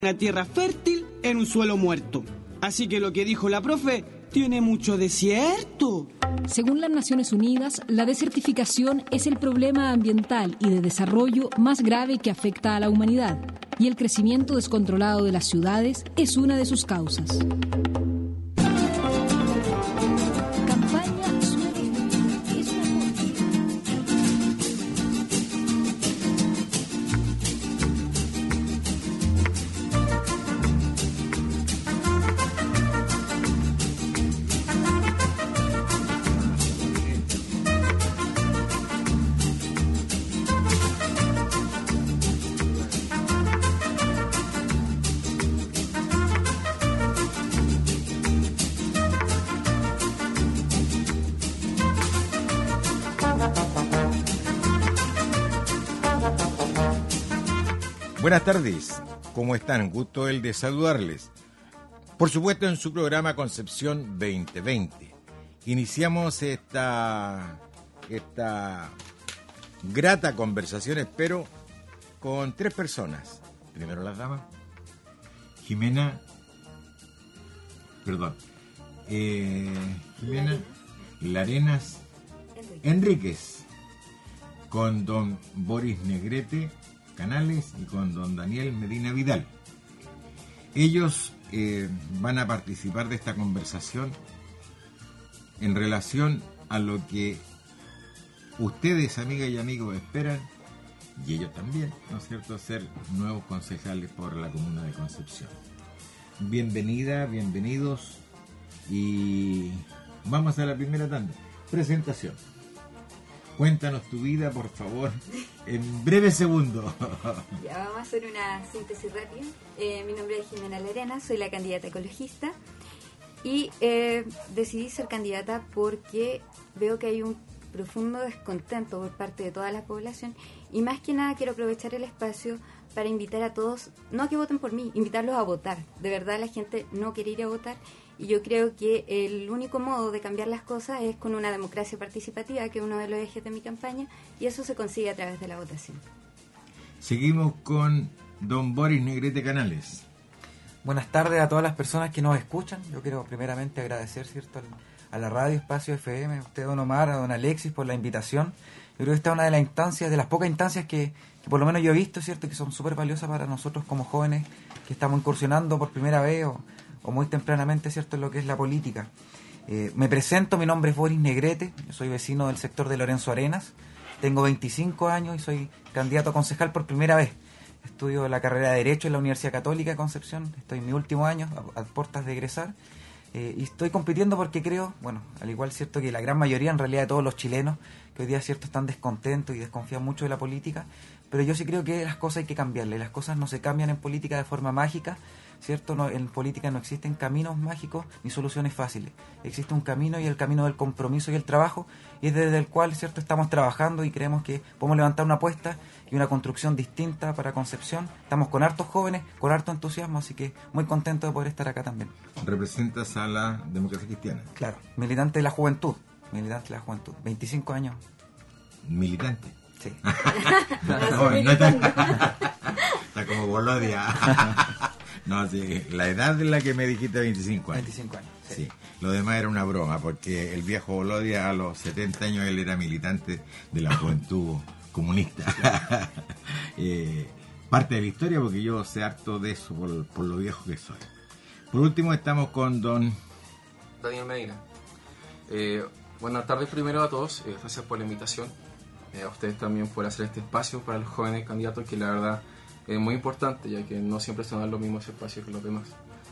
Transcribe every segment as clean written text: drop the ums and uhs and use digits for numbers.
una tierra fértil en un suelo muerto. Así que lo que dijo la profe tiene mucho de cierto. Según las Naciones Unidas, la desertificación es el problema ambiental y de desarrollo más grave que afecta a la humanidad, y el crecimiento descontrolado de las ciudades es una de sus causas. Buenas tardes, ¿cómo están? Gusto el de saludarles. Por supuesto, en su programa Concepción 2020. Iniciamos esta grata conversación, espero, con 3 personas. Primero las damas. Jimena Larenas Enríquez, con don Boris Negrete Canales y con don Daniel Medina Vidal. Ellos van a participar de esta conversación en relación a lo que ustedes, amigas y amigos, esperan, y ellos también, ¿no es cierto?, ser nuevos concejales por la comuna de Concepción. Bienvenida, bienvenidos, y vamos a la primera tanda. Presentación. Cuéntanos tu vida, por favor, en breves segundos. Ya, vamos a hacer una síntesis rápida. Mi nombre es Jimena Larenas, soy la candidata ecologista y decidí ser candidata porque veo que hay un profundo descontento por parte de toda la población y más que nada quiero aprovechar el espacio para invitar a todos, no a que voten por mí, invitarlos a votar. De verdad la gente no quiere ir a votar. Y yo creo que el único modo de cambiar las cosas es con una democracia participativa, que es uno de los ejes de mi campaña, y eso se consigue a través de la votación. Seguimos con don Boris Negrete Canales. Buenas tardes a todas las personas que nos escuchan. Yo quiero primeramente agradecer, ¿cierto?, a la radio Espacio FM, a usted, don Omar, a don Alexis, por la invitación. Yo creo que esta es una de las instancias, de las pocas instancias que por lo menos yo he visto, ¿cierto?, que son súper valiosas para nosotros como jóvenes que estamos incursionando por primera vez o muy tempranamente, ¿cierto?, en lo que es la política. Me presento, mi nombre es Boris Negrete, yo soy vecino del sector de Lorenzo Arenas, tengo 25 años y soy candidato a concejal por primera vez. Estudio la carrera de Derecho en la Universidad Católica de Concepción, estoy en mi último año, a puertas de egresar, y estoy compitiendo porque creo, bueno, al igual, ¿cierto?, que la gran mayoría, en realidad, de todos los chilenos, que hoy día, ¿cierto?, están descontentos y desconfían mucho de la política, pero yo sí creo que las cosas hay que cambiarlas, las cosas no se cambian en política de forma mágica, ¿cierto? No, en política no existen caminos mágicos ni soluciones fáciles. Existe un camino, y el camino del compromiso y el trabajo, y es desde el cual, ¿cierto?, estamos trabajando y creemos que podemos levantar una apuesta y una construcción distinta para Concepción. Estamos con hartos jóvenes, con harto entusiasmo, así que muy contento de poder estar acá también. ¿Representas a la democracia cristiana? Claro, militante de la juventud, 25 años. ¿Militante? Sí. No está como Bolodia. No, sí, la edad de la que me dijiste, 25 años. 25 años, sí. Sí. Lo demás era una broma, porque el viejo Bolodia a los 70 años él era militante de la juventud comunista. Parte de la historia, porque yo sé harto de eso por lo viejo que soy. Por último estamos con don Daniel Medina. Buenas tardes primero a todos, gracias por la invitación. A ustedes también por hacer este espacio para los jóvenes candidatos, que la verdad es muy importante, ya que no siempre se dan los mismos espacios que los demás.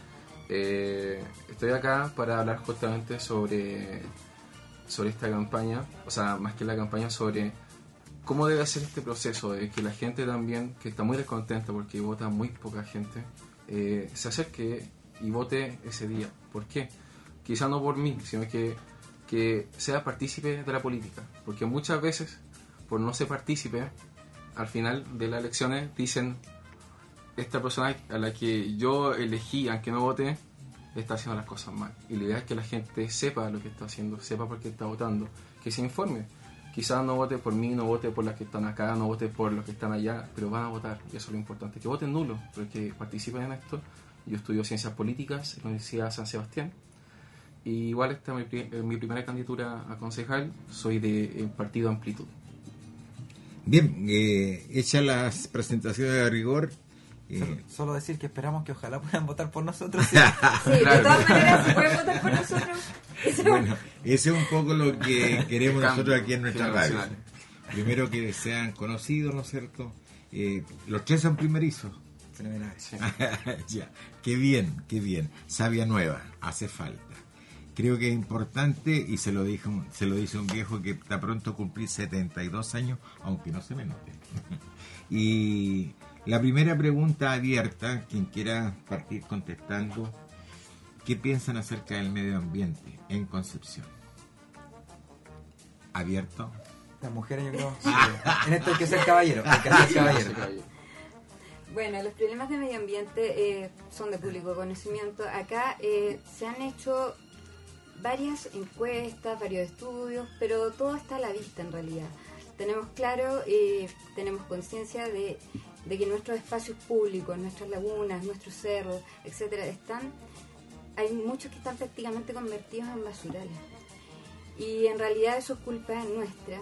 Estoy acá para hablar justamente sobre esta campaña, o sea, más que la campaña, sobre cómo debe ser este proceso de que la gente también, que está muy descontenta porque vota muy poca gente, se acerque y vote ese día. ¿Por qué? Quizá no por mí, sino que sea partícipe de la política, porque muchas veces, por no ser partícipe, al final de las elecciones dicen: esta persona a la que yo elegí, aunque no vote, está haciendo las cosas mal. Y la idea es que la gente sepa lo que está haciendo, sepa por qué está votando, que se informe, quizás no vote por mí, no vote por las que están acá, no vote por los que están allá, pero van a votar, y eso es lo importante, que voten nulo, pero que participen en esto. Yo estudio Ciencias Políticas en la Universidad de San Sebastián, y igual esta es mi primera candidatura a concejal, soy del Partido Amplitud. Bien, hechas las presentaciones de rigor. Solo decir que esperamos que ojalá puedan votar por nosotros. Sí, de todas maneras, si pueden votar por nosotros. Bueno, ese es un poco lo que queremos nosotros aquí en nuestra radio. Nacional. Primero que sean conocidos, ¿no es cierto? Los tres son primerizos. Fenomenal. Sí. Ya, qué bien. Savia nueva, hace falta. Creo que es importante, y se lo dice un viejo que está pronto a cumplir 72 años, aunque no se me note. Y la primera pregunta abierta, quien quiera partir contestando, ¿qué piensan acerca del medio ambiente en Concepción? ¿Abierto? Las mujeres, yo creo, sí, en esto hay que ser caballero. Hay que ser caballero. Bueno, los problemas de medio ambiente son de público conocimiento. Acá se han hecho varias encuestas, varios estudios, pero todo está a la vista en realidad. Tenemos claro, tenemos conciencia de que nuestros espacios públicos, nuestras lagunas, nuestros cerros, etcétera, hay muchos que están prácticamente convertidos en basurales. Y en realidad eso es culpa nuestra,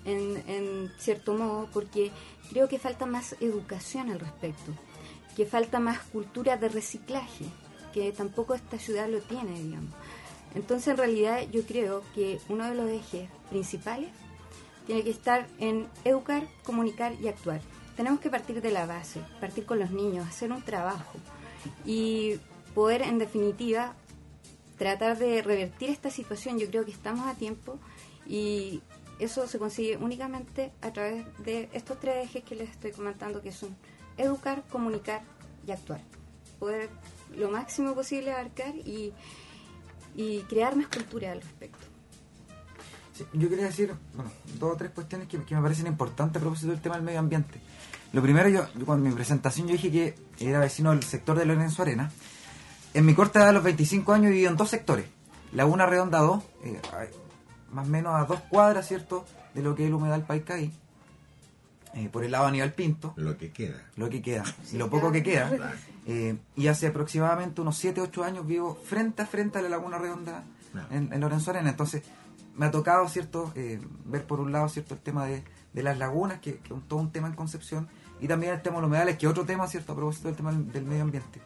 en cierto modo, porque creo que falta más educación al respecto, que falta más cultura de reciclaje, que tampoco esta ciudad lo tiene, digamos. Entonces, en realidad, yo creo que uno de los ejes principales tiene que estar en educar, comunicar y actuar. Tenemos que partir de la base, partir con los niños, hacer un trabajo y poder, en definitiva, tratar de revertir esta situación. Yo creo que estamos a tiempo y eso se consigue únicamente a través de estos tres ejes que les estoy comentando, que son educar, comunicar y actuar. Poder lo máximo posible abarcar y crear más cultura al respecto. Sí, yo quería decir, bueno, 2 o 3 cuestiones que me parecen importantes a propósito del tema del medio ambiente. Lo primero, yo cuando en mi presentación yo dije que era vecino del sector de Lorenzo Arenas. En mi corta edad, a los 25 años, he vivido en 2 sectores. Laguna Redonda 2, más o menos a 2 cuadras, ¿cierto?, de lo que es el humedal Paicaí, por el lado de Aníbal Pinto. Lo que queda. Y lo poco que queda. Y hace aproximadamente unos 7, 8 años vivo frente a la Laguna Redonda en Lorenzo Arenas. Entonces me ha tocado, ¿cierto?, ver por un lado, ¿cierto?, el tema de las lagunas, que es todo un tema en Concepción, y también el tema de los humedales, que es otro tema, ¿cierto?, a propósito del tema del medio ambiente.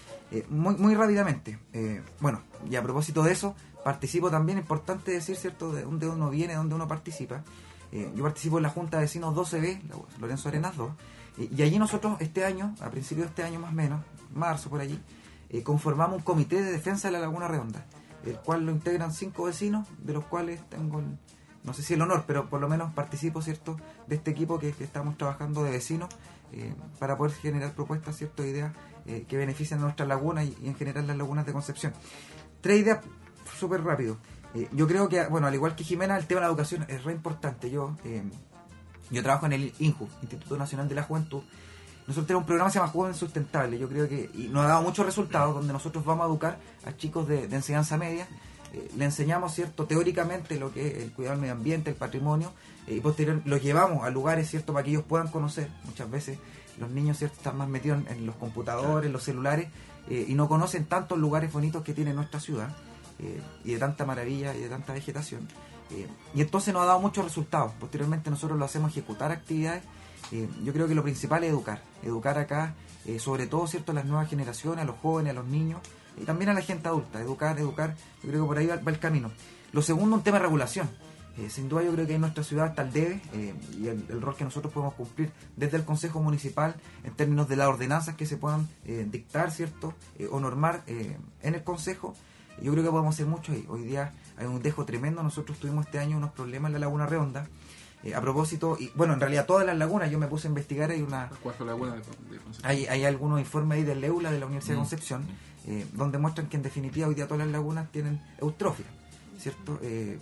Muy rápidamente, bueno, y a propósito de eso, participo también, importante decir, ¿cierto?, de dónde uno viene, de dónde uno participa. Yo participo en la Junta de Vecinos 12B, Lorenzo Arenas 2, y allí nosotros este año, a principios de este año más o menos, marzo por allí, conformamos un comité de defensa de la Laguna Redonda, el cual lo integran 5 vecinos, de los cuales tengo, no sé si el honor, pero por lo menos participo, ¿cierto?, de este equipo que estamos trabajando de vecinos, para poder generar propuestas, ¿cierto?, ideas que benefician a nuestras lagunas y en general las lagunas de Concepción. 3 ideas súper rápido. Yo creo que, bueno, al igual que Jimena, el tema de la educación es re importante. Yo trabajo en el INJU, Instituto Nacional de la Juventud. Nosotros tenemos un programa que se llama Joven Sustentable. Yo creo que y nos ha dado muchos resultados, donde nosotros vamos a educar a chicos de enseñanza media. Le enseñamos, ¿cierto?, teóricamente lo que es el cuidado del medio ambiente, el patrimonio, y posterior los llevamos a lugares, ¿cierto?, para que ellos puedan conocer. Muchas veces los niños, ¿cierto?, están más metidos en los computadores, en los celulares, y no conocen tantos lugares bonitos que tiene nuestra ciudad, y de tanta maravilla y de tanta vegetación. Y entonces nos ha dado muchos resultados. Posteriormente nosotros lo hacemos ejecutar actividades. Yo creo que lo principal es educar acá, sobre todo, ¿cierto?, a las nuevas generaciones, a los jóvenes, a los niños, y también a la gente adulta. Educar, yo creo que por ahí va el camino. Lo segundo, un tema de regulación. Sin duda yo creo que en nuestra ciudad está el debe, y el rol que nosotros podemos cumplir desde el Consejo Municipal en términos de las ordenanzas que se puedan dictar, ¿cierto?, o normar en el Consejo. Yo creo que podemos hacer mucho ahí. Hoy día hay un dejo tremendo. Nosotros tuvimos este año unos problemas en la Laguna Redonda. A propósito, y bueno, en realidad todas las lagunas, yo me puse a investigar, hay una... Las 4 lagunas de Concepción. Hay algunos informes ahí del EULA, de la Universidad de Concepción, donde muestran que en definitiva hoy día todas las lagunas tienen eutrofia, ¿cierto?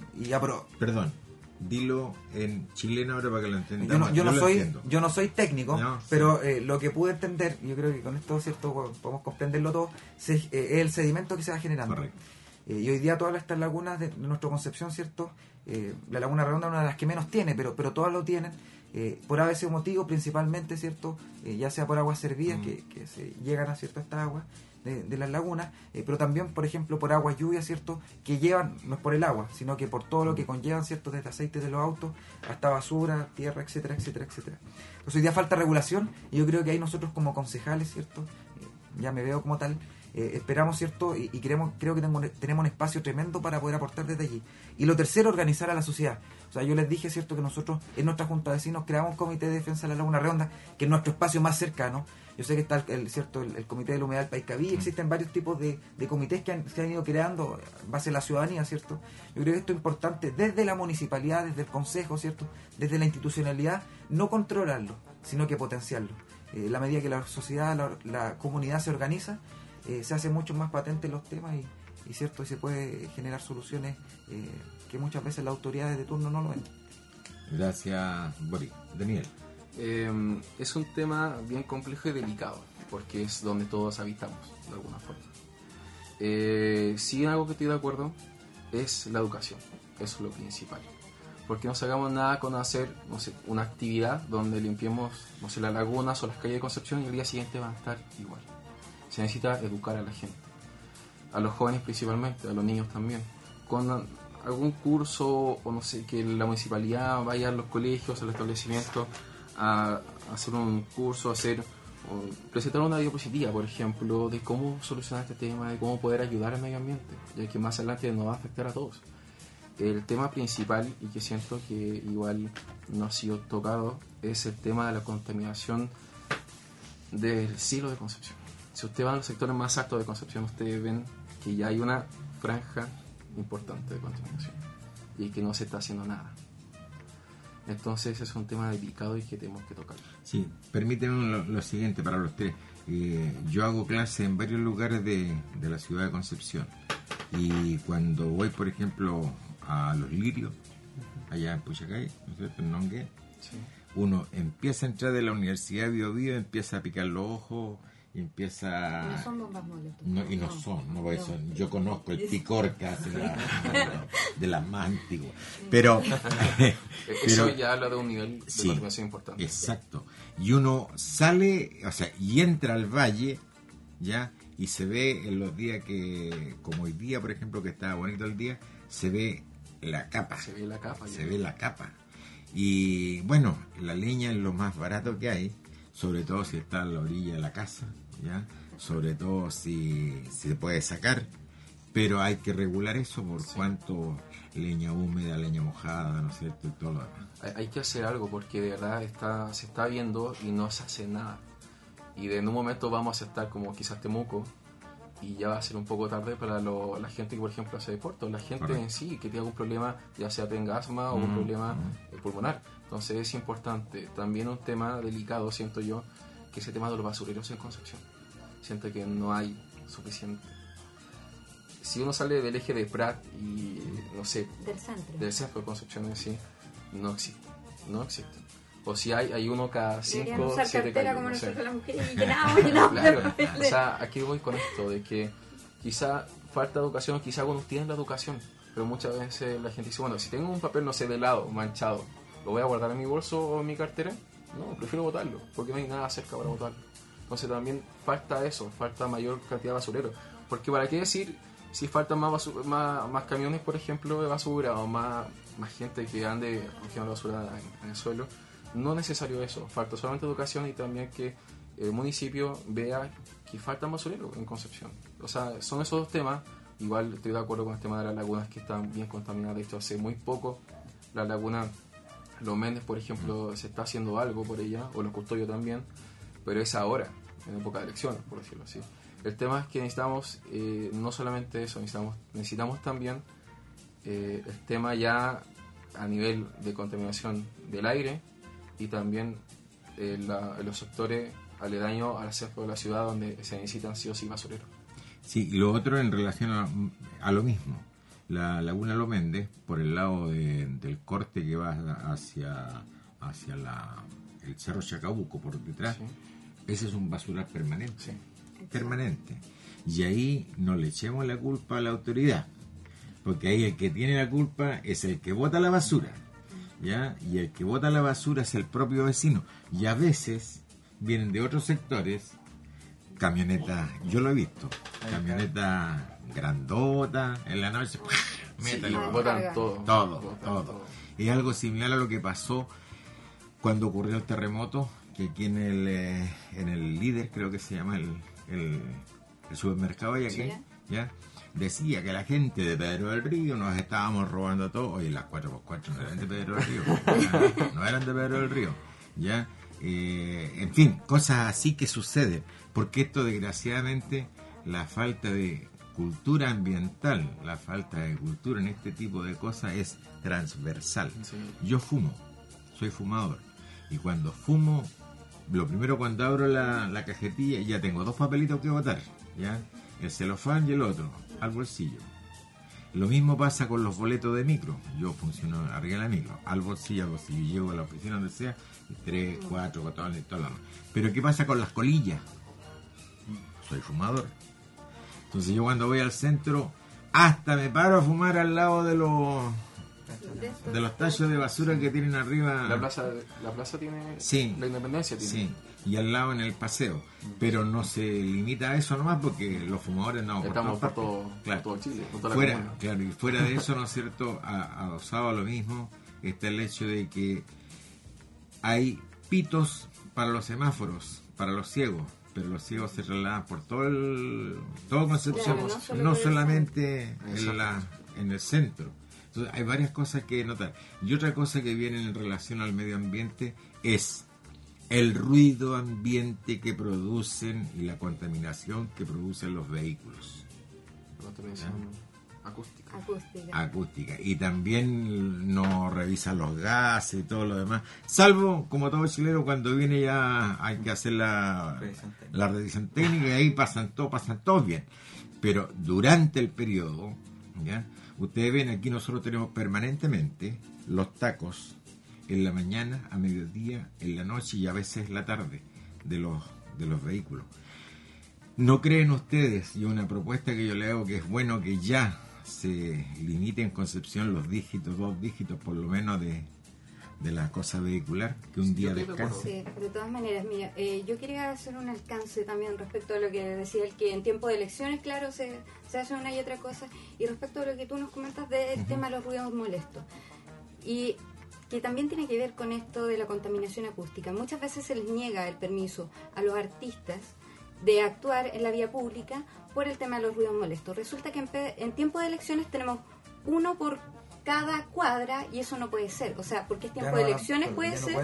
Perdón, dilo en chileno ahora para que lo entendamos. Yo no soy técnico, No, pero lo que pude entender, yo creo que con esto, ¿cierto?, podemos comprenderlo todo, es el sedimento que se va generando. Correcto. Y hoy día todas estas lagunas de nuestra Concepción, ¿cierto? La Laguna Redonda es una de las que menos tiene, pero todas lo tienen, por a veces motivo principalmente, ¿cierto? Ya sea por aguas servidas que se llegan a ciertas estas aguas de las lagunas, pero también, por ejemplo, por aguas lluvias, ¿cierto? Que llevan, no es por el agua, sino que por todo lo que conllevan, ¿cierto? Desde aceites de los autos hasta basura, tierra, etcétera, etcétera, etcétera. Entonces hoy día falta regulación, y yo creo que ahí nosotros como concejales, ¿cierto? Ya me veo como tal, esperamos, ¿cierto? Y creo que tenemos un espacio tremendo para poder aportar desde allí. Y lo tercero, organizar a la sociedad. O sea, yo les dije, ¿cierto?, que nosotros en nuestra Junta de Vecinos creamos un comité de defensa de la Laguna Redonda, que es nuestro espacio más cercano. Yo sé que está el comité de la humedad del Paiscaví, existen varios tipos de comités que se han ido creando en base a la ciudadanía, ¿cierto? Yo creo que esto es importante desde la municipalidad, desde el consejo, ¿cierto?, desde la institucionalidad, no controlarlo, sino que potenciarlo. La medida que la sociedad, la comunidad se organiza, se hace mucho más patente los temas y cierto, y se puede generar soluciones que muchas veces las autoridades de turno no lo ven. Gracias, Boris. Daniel. Es un tema bien complejo y delicado, porque es donde todos habitamos, de alguna forma. Sí, en algo que estoy de acuerdo es la educación, eso es lo principal. Porque no sacamos nada con hacer, no sé, una actividad donde limpiemos, no sé, las lagunas o las calles de Concepción y el día siguiente van a estar igual. Se necesita educar a la gente, a los jóvenes principalmente, a los niños también, con algún curso o no sé, que la municipalidad vaya a los colegios, a los establecimientos a hacer un curso, o presentar una diapositiva, por ejemplo, de cómo solucionar este tema, de cómo poder ayudar al medio ambiente, ya que más adelante nos va a afectar a todos. El tema principal, y que siento que igual no ha sido tocado, es el tema de la contaminación del cielo de Concepción. Si usted va a los sectores más altos de Concepción, ustedes ven que ya hay una franja importante de contaminación y que no se está haciendo nada. Entonces es un tema delicado y que tenemos que tocar. Sí, permítanme lo siguiente para los tres. Yo hago clases en varios lugares de la ciudad de Concepción, y cuando voy, por ejemplo, a Los Lirios, allá en Puchacay, ¿no es cierto?, en Nongué, Sí. uno empieza a entrar de la Universidad de Bio Bio, empieza a picar los ojos, y empieza... No son bombas molotov. Porque yo conozco el picor casi de las más antiguas. Pero eso ya habla de un nivel de sí, contaminación importante. Exacto. Y uno sale, o sea, y entra al valle, ¿ya? Y se ve en los días que, como hoy día, por ejemplo, que está bonito el día, se ve la capa. Se ve la capa. Se ve la capa. Y bueno, la leña es lo más barato que hay, sobre todo si está a la orilla de la casa, ¿ya? Sobre todo si se puede sacar, pero hay que regular eso por cuánto leña húmeda, leña mojada, ¿no es cierto? Y todo lo demás. Hay que hacer algo porque de verdad se está viendo y no se hace nada. Y en un momento vamos a estar como quizás Temuco y ya va a ser un poco tarde para la gente que, por ejemplo, hace deporte, o la gente Correcto. en sí que tiene algún problema, ya sea tenga asma o un problema pulmonar. Entonces es importante. También un tema delicado, siento yo, que es el tema de los basureros en Concepción. Siento que no hay suficiente. Si uno sale del eje de Prat y, no sé, del centro de Concepción en sí, no existe. O si hay uno cada 5 o 7 calles. Como no sé. nosotros las mujeres y llenamos. Claro, o sea, aquí voy con esto, de que quizá falta educación, quizá algunos tienen la educación, pero muchas veces la gente dice, bueno, si tengo un papel, no sé, de helado, manchado, ¿lo voy a guardar en mi bolso o en mi cartera? No, prefiero botarlo, porque no hay nada cerca para botarlo. Entonces también falta eso, falta mayor cantidad de basureros, porque para qué decir, si faltan más camiones, por ejemplo, de basura, o más gente que ande recogiendo basura en el suelo, no es necesario eso, falta solamente educación y también que el municipio vea que faltan basureros en Concepción. O sea, son esos dos temas. Igual estoy de acuerdo con el tema de las lagunas que están bien contaminadas. De hecho, hace muy poco la laguna Los Méndez, por ejemplo, se está haciendo algo por ella, o Los Custodios también, pero es ahora, en época de elecciones, por decirlo así. El tema es que necesitamos no solamente eso, necesitamos también el tema ya a nivel de contaminación del aire, y también en los sectores aledaños al centro de la ciudad, donde se necesitan sí o sí basureros. Sí, y lo otro en relación a lo mismo. La Laguna Los Méndez, por el lado del corte que va hacia el Cerro Chacabuco, por detrás, Sí. ese es un basural permanente. Sí. Permanente. Y ahí no le echemos la culpa a la autoridad, porque ahí el que tiene la culpa es el que bota la basura, ¿ya? Y el que bota la basura es el propio vecino. Y a veces vienen de otros sectores camionetas, yo lo he visto, camionetas grandotas, en la noche, métale, botan todo. Es algo similar a lo que pasó cuando ocurrió el terremoto, que aquí en el Líder, creo que se llama el supermercado y aquí, ¿ya? Decía que la gente de Pedro del Río nos estábamos robando todo. Oye, las 4x4 no eran de Pedro del Río, no eran de Pedro del Río, ¿ya? En fin, cosas así que suceden, porque esto desgraciadamente, la falta de cultura ambiental, la falta de cultura en este tipo de cosas es transversal. Sí. Yo fumo, soy fumador, y cuando fumo, lo primero, cuando abro la cajetilla, ya tengo 2 papelitos que botar, ¿ya? El celofán y el otro al bolsillo. Lo mismo pasa con los boletos de micro. Yo funciono arriba de la micro, al bolsillo. Llego a la oficina donde sea, 3, 4, botones y todo lo demás. Pero ¿qué pasa con las colillas? Soy fumador. Entonces yo cuando voy al centro, hasta me paro a fumar al lado de los tachos de basura que tienen arriba. La plaza tiene, sí, la Independencia tiene. Sí, y al lado en el paseo. Pero no se limita a eso nomás, porque los fumadores no. Estamos por todo Chile, por toda la comuna. Claro, y fuera de eso, ¿no es cierto? Adosado a lo mismo, está el hecho de que hay pitos para los semáforos, para los ciegos, pero los ciegos se trasladan por todo Concepción, Claro, no solamente en el centro. Entonces hay varias cosas que notar. Y otra cosa que viene en relación al medio ambiente es el ruido ambiente que producen y la contaminación que producen los vehículos. La contaminación acústica. Y también no revisan los gases y todo lo demás, salvo, como todo chileno, cuando viene ya hay que hacer la revisión técnica, y ahí pasan todos bien. Pero durante el periodo, ¿ya? Ustedes ven, aquí nosotros tenemos permanentemente los tacos en la mañana, a mediodía, en la noche y a veces la tarde de los vehículos. ¿No creen ustedes, y una propuesta que yo le hago, que es bueno que ya se limite en Concepción los dígitos, 2 dígitos por lo menos de la cosa vehicular, que un día descanse? Sí, de todas maneras, mira, yo quería hacer un alcance también respecto a lo que decía el que en tiempo de elecciones, claro, se hace una y otra cosa, y respecto a lo que tú nos comentas del tema de los ruidos molestos, y que también tiene que ver con esto de la contaminación acústica. Muchas veces se les niega el permiso a los artistas de actuar en la vía pública por el tema de los ruidos molestos. Resulta que en tiempo de elecciones tenemos uno por cada cuadra y eso no puede ser, o sea, porque es tiempo de elecciones puede ser,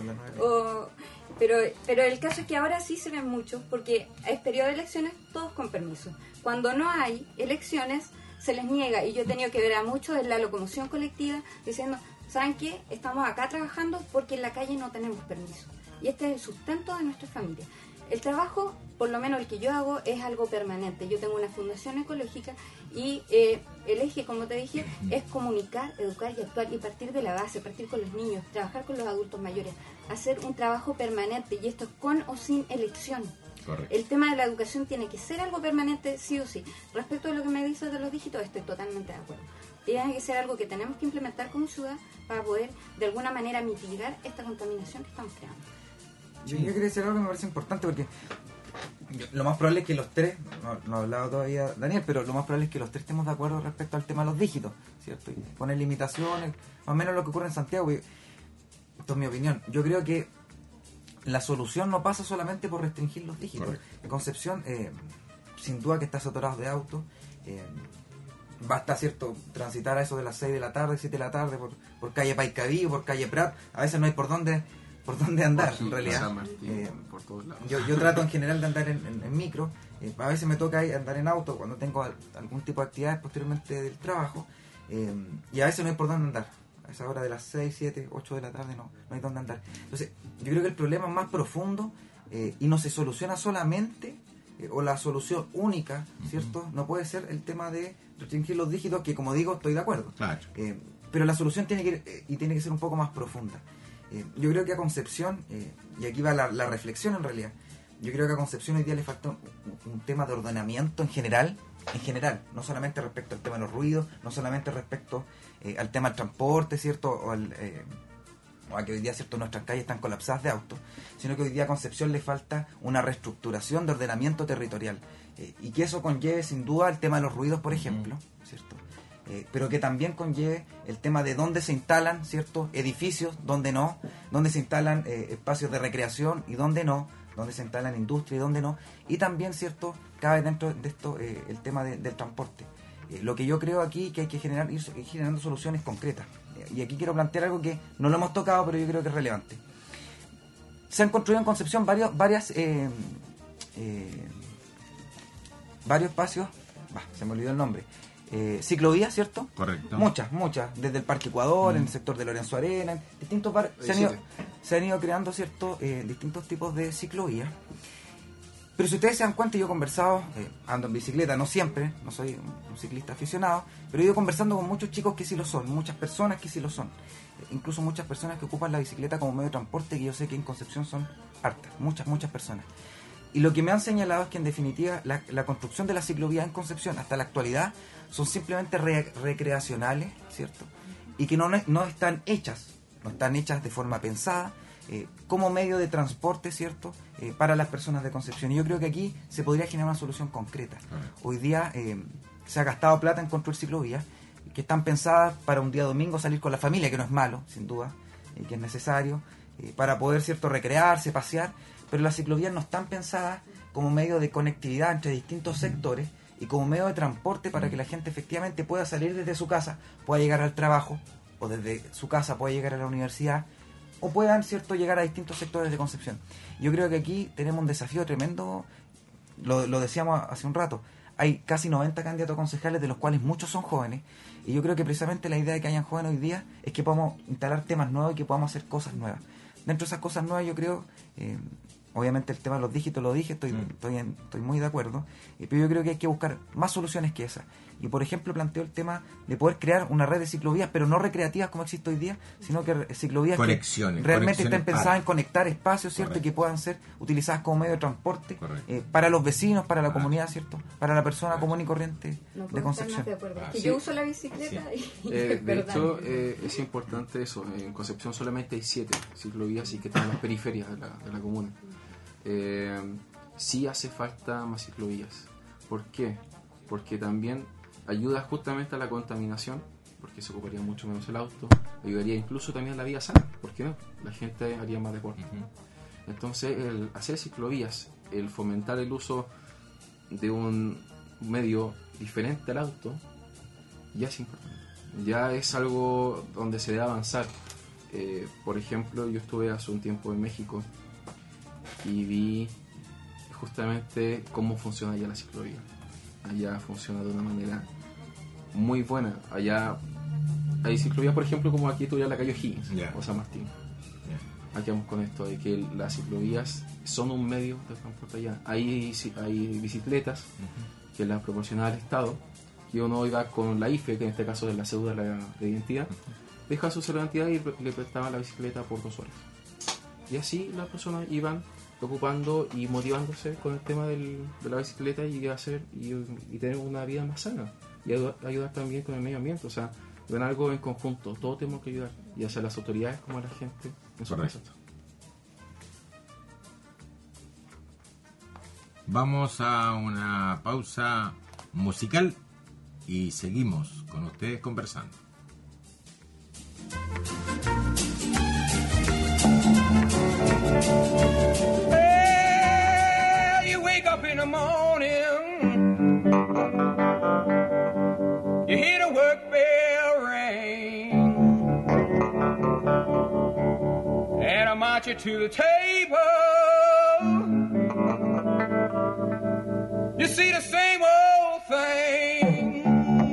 pero el caso es que ahora sí se ven muchos, porque es periodo de elecciones, todos con permiso. Cuando no hay elecciones se les niega, y yo he tenido que ver a muchos en la locomoción colectiva diciendo, ¿saben qué? Estamos acá trabajando porque en la calle no tenemos permiso, y este es el sustento de nuestra familia. El trabajo, por lo menos el que yo hago, es algo permanente. Yo tengo una fundación ecológica y el eje, como te dije, es comunicar, educar y actuar, y partir de la base, partir con los niños, trabajar con los adultos mayores, hacer un trabajo permanente, y esto es con o sin elección. Correcto. El tema de la educación tiene que ser algo permanente, sí o sí. Respecto a lo que me dices de los dígitos, estoy totalmente de acuerdo. Tiene que ser algo que tenemos que implementar como ciudad para poder, de alguna manera, mitigar esta contaminación que estamos creando. Yo quería decir algo que me parece importante, porque lo más probable es que los tres, no ha hablado todavía Daniel, pero lo más probable es que los tres estemos de acuerdo respecto al tema de los dígitos, ¿cierto? Y poner limitaciones, más o menos lo que ocurre en Santiago. Esto es mi opinión. Yo creo que la solución no pasa solamente por restringir los dígitos. Correcto. En Concepción, sin duda que está saturado de autos. Basta, ¿cierto?, transitar a eso de las 6 de la tarde, 7 de la tarde, por calle Paicaví o por calle Prat. A veces no hay por dónde andar, en realidad. Por todos lados. Yo trato en general de andar en micro. A veces me toca andar en auto cuando tengo algún tipo de actividades posteriormente del trabajo, y a veces no hay por dónde andar. A esa hora de las 6, 7, 8 de la tarde no hay dónde andar. Entonces yo creo que el problema es más profundo, y no se soluciona solamente, o la solución única, ¿cierto? No puede ser el tema de restringir los dígitos, que, como digo, estoy de acuerdo. Claro. Pero la solución tiene que ser un poco más profunda. Yo creo que a Concepción, y aquí va la reflexión en realidad, yo creo que a Concepción hoy día le falta un tema de ordenamiento en general, no solamente respecto al tema de los ruidos, no solamente respecto al tema del transporte, ¿cierto? O a que hoy día, ¿cierto?, nuestras calles están colapsadas de autos, sino que hoy día a Concepción le falta una reestructuración de ordenamiento territorial, y que eso conlleve sin duda el tema de los ruidos, por ejemplo, ¿cierto? Pero que también conlleve el tema de dónde se instalan, ¿cierto?, edificios, dónde no, dónde se instalan espacios de recreación y dónde no, dónde se instalan industria y dónde no, y también, ¿cierto?, cabe dentro de esto el tema del transporte. Lo que yo creo aquí que hay que ir generando soluciones concretas. Y aquí quiero plantear algo que no lo hemos tocado, pero yo creo que es relevante. Se han construido en Concepción varios espacios, se me olvidó el nombre, ciclovías, ¿cierto? Correcto. Muchas, desde el Parque Ecuador, en el sector de Lorenzo Arena, distintos se han ido creando, ¿cierto?, distintos tipos de ciclovías. Pero si ustedes se dan cuenta, yo he conversado, ando en bicicleta, no siempre, no soy un ciclista aficionado, pero he ido conversando con muchos chicos que sí lo son, muchas personas que sí lo son, incluso muchas personas que ocupan la bicicleta como medio de transporte, que yo sé que en Concepción son hartas, muchas personas. Y lo que me han señalado es que en definitiva la construcción de la ciclovía en Concepción hasta la actualidad son simplemente recreacionales, ¿cierto? Y que no están hechas de forma pensada, como medio de transporte, ¿cierto?, para las personas de Concepción. Y yo creo que aquí se podría generar una solución concreta. Hoy día se ha gastado plata en construir ciclovías que están pensadas para un día domingo salir con la familia, que no es malo, sin duda, que es necesario, para poder, ¿cierto?, recrearse, pasear, pero las ciclovías no están pensadas como medio de conectividad entre distintos sectores y como medio de transporte para que la gente efectivamente pueda salir desde su casa, pueda llegar al trabajo, o desde su casa pueda llegar a la universidad, o puedan, ¿cierto?, llegar a distintos sectores de Concepción. Yo creo que aquí tenemos un desafío tremendo, lo decíamos hace un rato, hay casi 90 candidatos concejales, de los cuales muchos son jóvenes, y yo creo que precisamente la idea de que hayan jóvenes hoy día es que podamos instalar temas nuevos y que podamos hacer cosas nuevas. Dentro de esas cosas nuevas yo creo, obviamente el tema de los dígitos lo dije, estoy muy de acuerdo, pero yo creo que hay que buscar más soluciones que esas. Y por ejemplo planteo el tema de poder crear una red de ciclovías, pero no recreativas como existe hoy día, sino que ciclovías que realmente estén pensadas en conectar espacios, ¿cierto?, y que puedan ser utilizadas como medio de transporte para los vecinos, para la comunidad, ¿cierto?, para la persona común y corriente de Concepción. Yo uso la bicicleta y de hecho es importante eso. En Concepción solamente hay 7 ciclovías y que están en las periferias de la comuna. Sí hace falta más ciclovías. ¿Por qué? Porque también ayuda justamente a la contaminación, porque se ocuparía mucho menos el auto, ayudaría incluso también a la vida sana, ¿por qué no? La gente haría más deporte. Entonces el hacer ciclovías, el fomentar el uso de un medio diferente al auto, ya es importante, ya es algo donde se debe avanzar. Por ejemplo, yo estuve hace un tiempo en México y vi justamente cómo funciona allá la ciclovía. Allá funciona de una manera muy buena. Allá hay ciclovías, por ejemplo, como aquí tuviera la calle O'Higgins o San Martín. Aquí vamos con esto de que las ciclovías son un medio de transporte allá. Hay bicicletas que las proporciona el Estado, que uno iba con la IFE, que en este caso es la cédula de identidad, deja su cédula de identidad y le prestaban la bicicleta por 2 horas. Y así las personas iban ocupando y motivándose con el tema de la bicicleta y tener una vida más sana y ayudar también con el medio ambiente. O sea, ven algo en conjunto, todos tenemos que ayudar, ya sea las autoridades como a la gente en su casa. Vamos a una pausa musical y seguimos con ustedes conversando. Well, you wake up in the morning, you hear the work bell ring, and I march you to the table. You see the same old thing,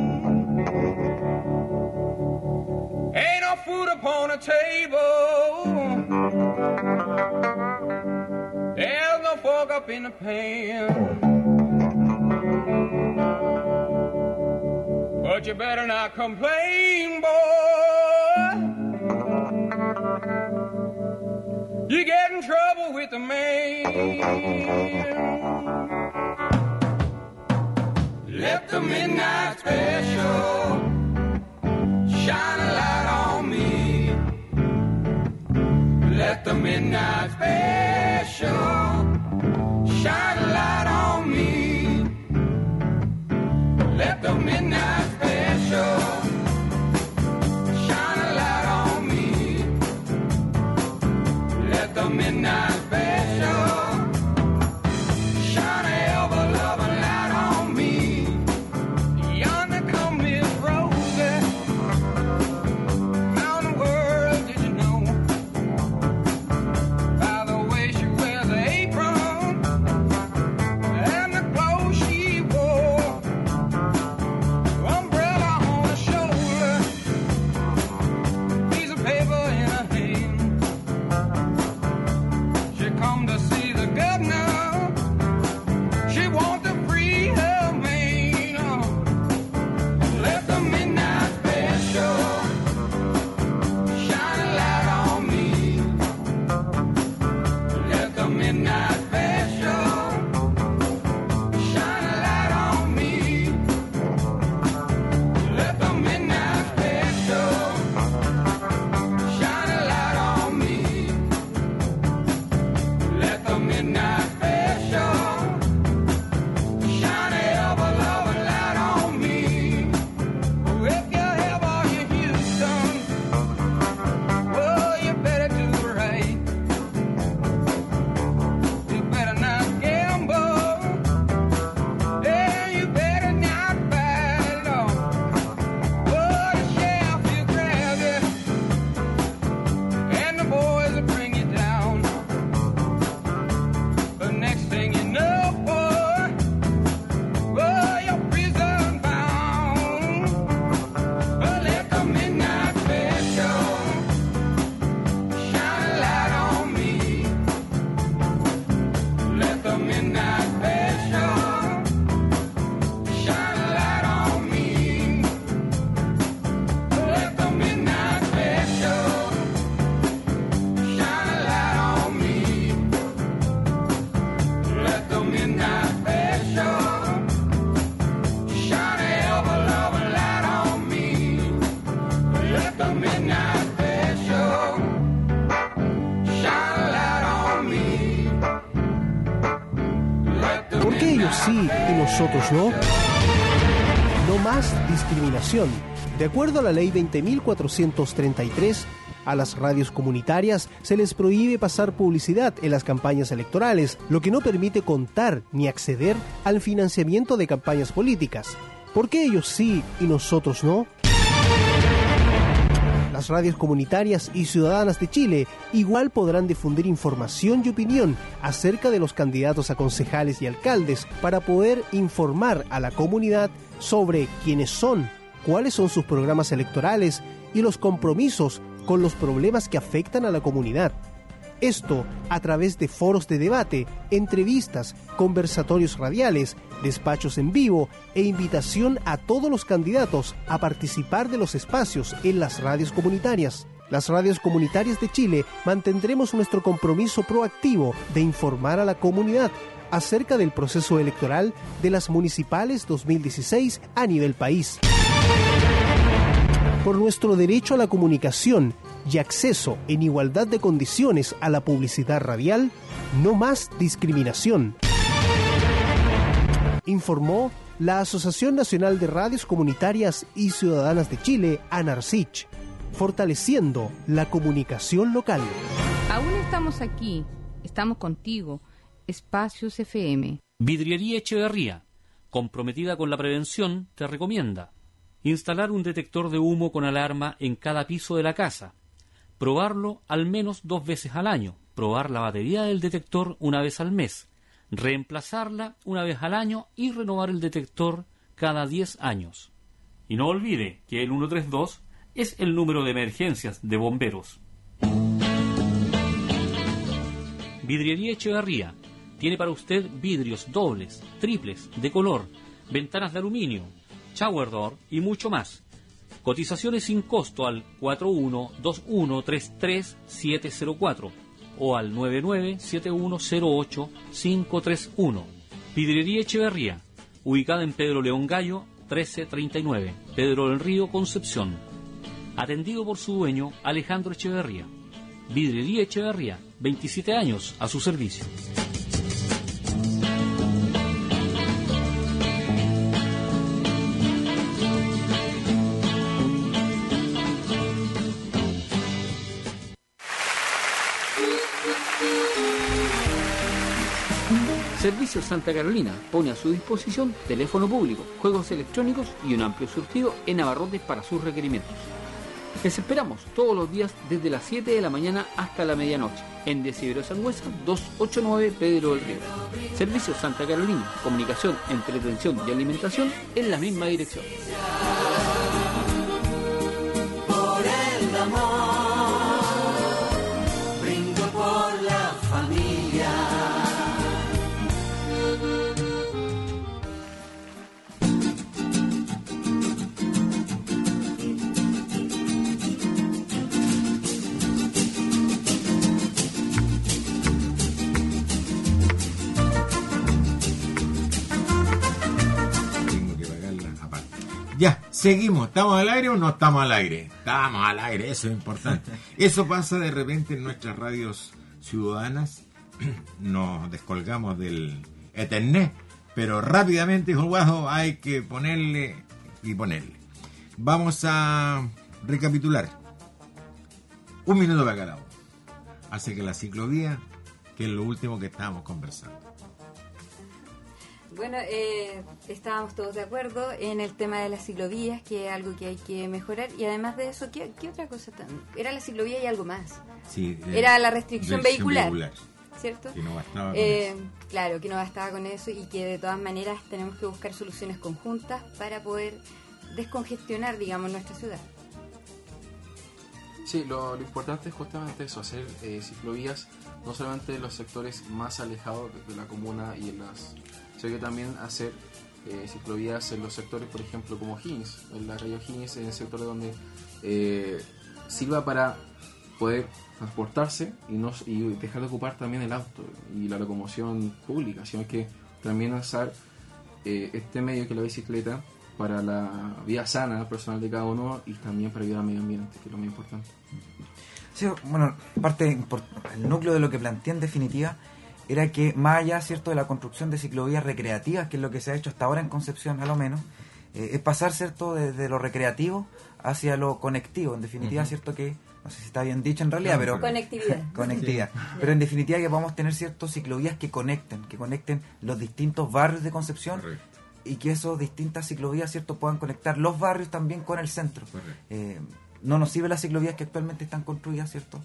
ain't no food upon the table, there's no fork up in the pan. But you better not complain, boy, you get in trouble with the man. Let the midnight special shine a light on me. Let the midnight special shine a light on me. Let the midnight special shine a light on me. Let the midnight special shine a ever-loving light on me. Yonder come Miss Rosie. Round the world, did you know? By the way she wears the apron and the clothes she wore. Umbrella on her shoulder, piece of paper in her hand. She come to see the governor. She want to free her man. Let the midnight special shine a light on me. Let the midnight special shine a light on me. Let the midnight special shine a light on me. Let the midnight special shine a ever-loving light on me. If you ever in Houston, well, you better do right. You better not gamble, and you better not bad on. Oh, the sheriff will grab you, and the boys will bring you down. The next thing you know, boy, oh, you're prison bound. But let the midnight special shine a light on me. Let the midnight special shine a light on me. Let the midnight special shine a light on me. Let the midnight special shine a ever-loving light on me. Let the midnight special shine a light on me. Let the ¿Por qué ellos sí midnight y nosotros no? No más discriminación. De acuerdo a la ley 20.433, a las radios comunitarias se les prohíbe pasar publicidad en las campañas electorales, lo que no permite contar ni acceder al financiamiento de campañas políticas. ¿Por qué ellos sí y nosotros no? Las radios comunitarias y ciudadanas de Chile igual podrán difundir información y opinión acerca de los candidatos a concejales y alcaldes para poder informar a la comunidad sobre quiénes son, cuáles son sus programas electorales y los compromisos con los problemas que afectan a la comunidad. Esto a través de foros de debate, entrevistas, conversatorios radiales, despachos en vivo e invitación a todos los candidatos a participar de los espacios en las radios comunitarias. Las radios comunitarias de Chile mantendremos nuestro compromiso proactivo de informar a la comunidad acerca del proceso electoral de las municipales 2016 a nivel país. Por nuestro derecho a la comunicación y acceso en igualdad de condiciones a la publicidad radial, no más discriminación. Informó la Asociación Nacional de Radios Comunitarias y Ciudadanas de Chile, ANARCICH, fortaleciendo la comunicación local. Aún estamos aquí, estamos contigo, Espacios FM. Vidriería Echeverría, comprometida con la prevención, te recomienda instalar un detector de humo con alarma en cada piso de la casa, probarlo al menos 2 veces al año, probar la batería del detector una vez al mes, reemplazarla una vez al año y renovar el detector cada 10 años. Y no olvide que el 132 es el número de emergencias de bomberos. Vidriería Echeverría tiene para usted vidrios dobles, triples, de color, ventanas de aluminio, shower door y mucho más. Cotizaciones sin costo al 4121333704 o al 997108-531. Vidrería Echeverría, ubicada en Pedro León Gallo, 1339, Pedro del Río, Concepción. Atendido por su dueño, Alejandro Echeverría. Vidrería Echeverría, 27 años a su servicio. Servicios Santa Carolina pone a su disposición teléfono público, juegos electrónicos y un amplio surtido en abarrotes para sus requerimientos. Les esperamos todos los días desde las 7 de la mañana hasta la medianoche en Desidero Sangüesa 289 Pedro del Río. Servicios Santa Carolina, comunicación, entretención y alimentación en la misma dirección. Por el amor, brindo por la familia. Ya, seguimos. ¿Estamos al aire o no estamos al aire? Estamos al aire, eso es importante. Eso pasa de repente en nuestras radios ciudadanas. Nos descolgamos del Ethernet, pero rápidamente, hijo guajo, hay que ponerle y ponerle. Vamos a recapitular. 1 minuto para cada uno. Hace que la ciclovía, que es lo último que estábamos conversando. Bueno, estábamos todos de acuerdo en el tema de las ciclovías, que es algo que hay que mejorar. Y además de eso, ¿qué otra cosa? Era la ciclovía y algo más. Sí, era la restricción vehicular, ¿cierto? Que no bastaba con eso. Claro, que no bastaba con eso y que de todas maneras tenemos que buscar soluciones conjuntas para poder descongestionar, digamos, nuestra ciudad. Sí, lo importante es justamente eso, hacer ciclovías no solamente en los sectores más alejados de la comuna y en las... sino que también hacer ciclovías en los sectores, por ejemplo, como Higgins, en la calle Higgins, en el sector donde sirva para poder transportarse y dejar de ocupar también el auto y la locomoción pública, sino que también usar este medio que es la bicicleta para la vida sana personal de cada uno y también para ayudar al medio ambiente, que es lo más importante. Sí, bueno, el núcleo de lo que planteé en definitiva era que más allá, cierto, de la construcción de ciclovías recreativas, que es lo que se ha hecho hasta ahora en Concepción, a lo menos, es pasar, cierto, desde lo recreativo hacia lo conectivo. En definitiva, cierto, que no sé si está bien dicho en realidad, pero conectividad. Pero en definitiva que vamos a tener, cierto, ciclovías que conecten los distintos barrios de Concepción. Correcto. Y que esas distintas ciclovías, cierto, puedan conectar los barrios también con el centro. No nos sirven las ciclovías que actualmente están construidas, ¿cierto?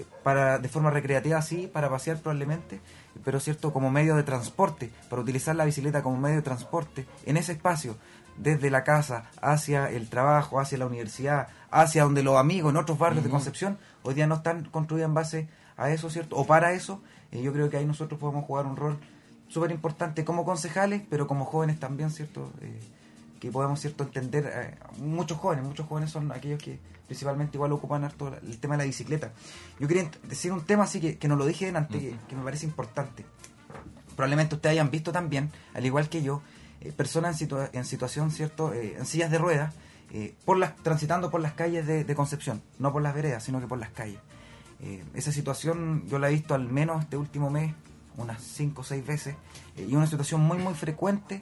De forma recreativa, sí, para pasear probablemente, pero, ¿cierto?, como medio de transporte, para utilizar la bicicleta como medio de transporte en ese espacio, desde la casa hacia el trabajo, hacia la universidad, hacia donde los amigos en otros barrios de Concepción, hoy día no están construidas en base a eso, ¿cierto? O para eso, yo creo que ahí nosotros podemos jugar un rol súper importante como concejales, pero como jóvenes también, ¿cierto? Que podemos, ¿cierto?, entender, muchos jóvenes son aquellos que principalmente igual ocupan harto el tema de la bicicleta. Yo quería decir un tema así que no lo dije antes, que me parece importante. Probablemente ustedes hayan visto también, al igual que yo, personas en situación, ¿cierto?, en sillas de ruedas, transitando por las calles de Concepción, no por las veredas, sino que por las calles. Esa situación yo la he visto al menos este último mes, unas 5 o 6 veces, y una situación muy muy frecuente.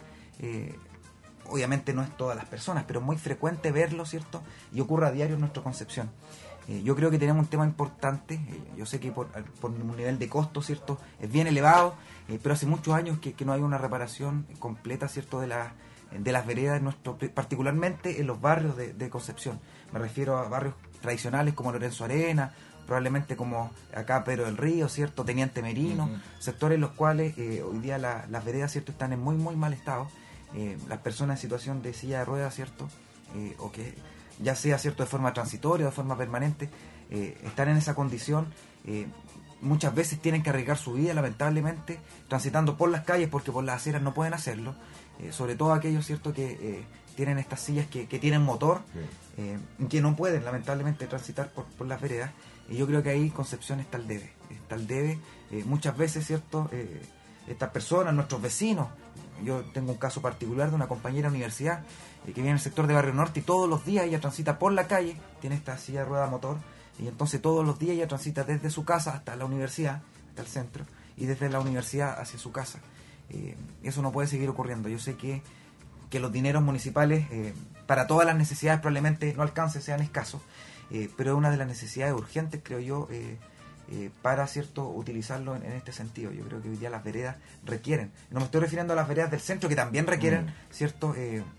Obviamente no es todas las personas, pero es muy frecuente verlo, ¿cierto? Y ocurre a diario en nuestra Concepción. Yo creo que tenemos un tema importante. Yo sé que por un nivel de costo, ¿cierto?, es bien elevado, pero hace muchos años que no hay una reparación completa, ¿cierto?, de las veredas, particularmente en los barrios de Concepción. Me refiero a barrios tradicionales como Lorenzo Arena, probablemente como acá Pedro del Río, ¿cierto?, Teniente Merino, sectores en los cuales hoy día las veredas, ¿cierto?, están en muy muy mal estado. Las personas en situación de silla de ruedas, ¿cierto?, o que ya sea, ¿cierto?, de forma transitoria o de forma permanente, están en esa condición. Muchas veces tienen que arriesgar su vida, lamentablemente, transitando por las calles porque por las aceras no pueden hacerlo. Sobre todo aquellos, ¿cierto?, que tienen estas sillas que tienen motor, que no pueden, lamentablemente, transitar por las veredas. Y yo creo que ahí Concepción está al debe. está el debe. Muchas veces, ¿cierto? Estas personas, nuestros vecinos, yo tengo un caso particular de una compañera de universidad que vive en el sector de Barrio Norte y todos los días ella transita por la calle, tiene esta silla de rueda motor, y entonces todos los días ella transita desde su casa hasta la universidad, hasta el centro, y desde la universidad hacia su casa. Eso no puede seguir ocurriendo. Yo sé que los dineros municipales para todas las necesidades probablemente no alcancen, sean escasos, pero es una de las necesidades urgentes, creo yo, para, ¿cierto?, utilizarlo en este sentido. Yo creo que hoy día las veredas requieren, no me estoy refiriendo a las veredas del centro, que también requieren, ¿cierto?,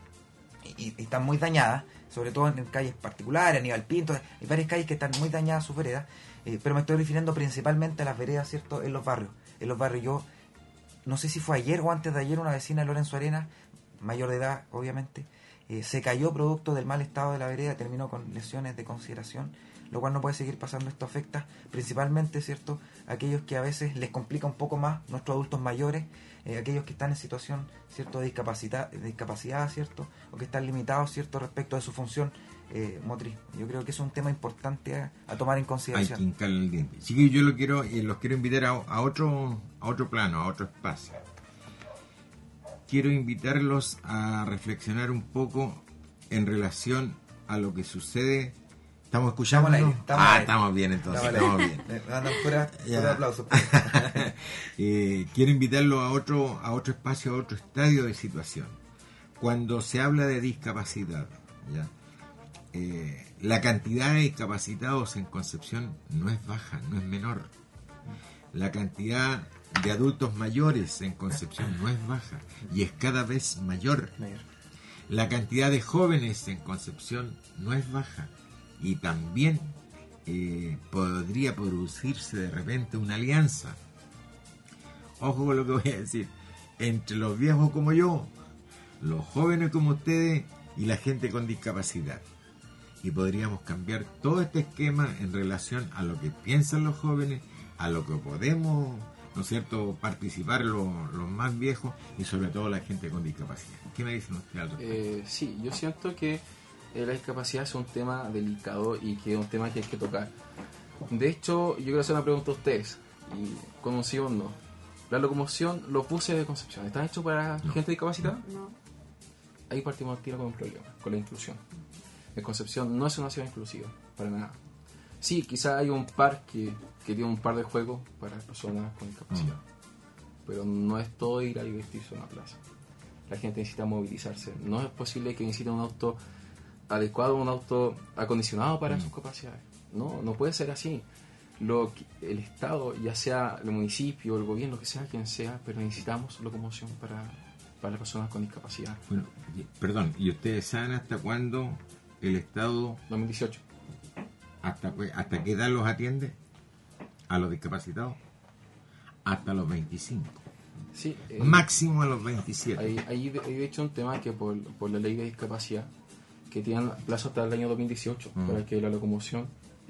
y están muy dañadas, sobre todo en calles particulares, Aníbal Pinto, hay varias calles que están muy dañadas sus veredas, pero me estoy refiriendo principalmente a las veredas, ¿cierto?, en los barrios. Yo no sé si fue ayer o antes de ayer, una vecina de Lorenzo Arenas, mayor de edad obviamente, se cayó producto del mal estado de la vereda, terminó con lesiones de consideración, lo cual no puede seguir pasando. Esto afecta principalmente, ¿cierto?, a aquellos que a veces les complica un poco más, nuestros adultos mayores, aquellos que están en situación, ¿cierto?, de discapacidad, ¿cierto?, o que están limitados, ¿cierto?, respecto a su función motriz. Yo creo que es un tema importante a tomar en consideración. Hay que hincarle el diente. Sí, que yo los quiero invitar a otro plano, a otro espacio. Quiero invitarlos a reflexionar un poco en relación a lo que sucede. ¿Estamos escuchando? Estamos bien, entonces. Estamos bien. Fuera aplausos. Quiero invitarlos a otro espacio, a otro estadio de situación. Cuando se habla de discapacidad, ¿ya? La cantidad de discapacitados en Concepción no es baja, no es menor. La cantidad de adultos mayores en Concepción no es baja y es cada vez mayor. La cantidad de jóvenes en Concepción no es baja y también podría producirse de repente una alianza, ojo con lo que voy a decir, entre los viejos como yo, los jóvenes como ustedes y la gente con discapacidad. Y podríamos cambiar todo este esquema en relación a lo que piensan los jóvenes, a lo que podemos, ¿no es cierto?, participar los más viejos y sobre todo la gente con discapacidad. ¿Qué me dicen ustedes? Sí, yo siento que la discapacidad es un tema delicado y que es un tema que hay que tocar. De hecho, yo quiero hacer una pregunta a ustedes, y con un sí o no. La locomoción, los buses de Concepción, ¿están hechos para gente discapacitada? No. Ahí partimos al tiro con un problema, con la inclusión. En Concepción no es una ciudad inclusiva, para nada. Sí, quizá hay un parque que tiene un par de juegos para personas con discapacidad, pero no es todo ir a divertirse en una plaza. La gente necesita movilizarse. No es posible que necesite un auto adecuado, un auto acondicionado para sus capacidades. No puede ser así. El Estado, ya sea el municipio, el gobierno, que sea quien sea, pero necesitamos locomoción para las personas con discapacidad. Bueno, perdón, ¿y ustedes saben hasta cuándo el Estado... 2018. ¿Hasta qué edad los atiende a los discapacitados? Hasta los 25. Sí, máximo a los 27. Hay de hecho un tema que por la ley de discapacidad, que tienen plazo hasta el año 2018 para que la locomoción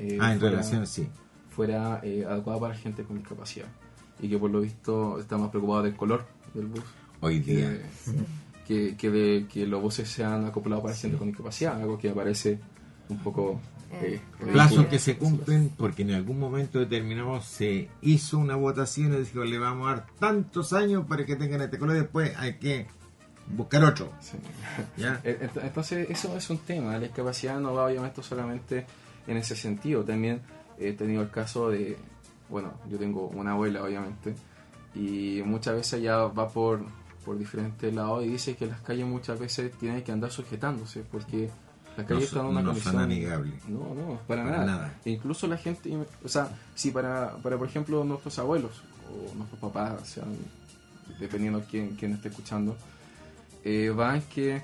fuera adecuada para gente con discapacidad, y que por lo visto está más preocupado del color del bus hoy día que los buses sean acoplados para gente con discapacidad, algo que me parece un poco plazos que se cumplen porque en algún momento determinado se hizo una votación y dijo, le vamos a dar tantos años para que tengan este color y después hay que buscar otro. Sí. ¿Ya? Entonces eso es un tema. La discapacidad no va obviamente solamente en ese sentido. También he tenido el caso de, bueno, yo tengo una abuela obviamente, y muchas veces ella va por diferentes lados y dice que las calles muchas veces tienen que andar sujetándose porque las calles están en una condición... son amigables. No, para nada. E incluso la gente, o sea, si para por ejemplo nuestros abuelos o nuestros papás, sean, dependiendo de quién esté escuchando, van que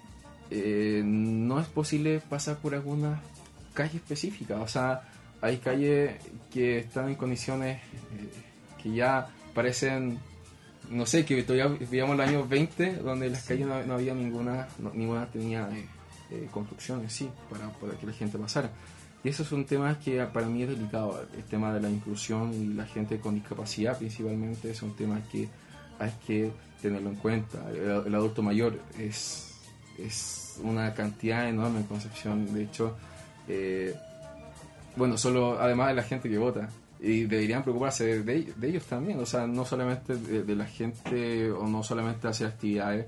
no es posible pasar por alguna calle específica. O sea, hay calles que están en condiciones que ya parecen, no sé, que todavía vivíamos en los años 20, donde las calles no había ninguna tenía construcciones, sí, para que la gente pasara. Y eso es un tema que para mí es delicado. El tema de la inclusión y la gente con discapacidad principalmente es un tema que hay que tenerlo en cuenta. El adulto mayor es una cantidad enorme en Concepción. De hecho, bueno, solo además de la gente que vota, Y deberían preocuparse de ellos también, o sea, no solamente de la gente, o no solamente hacer actividades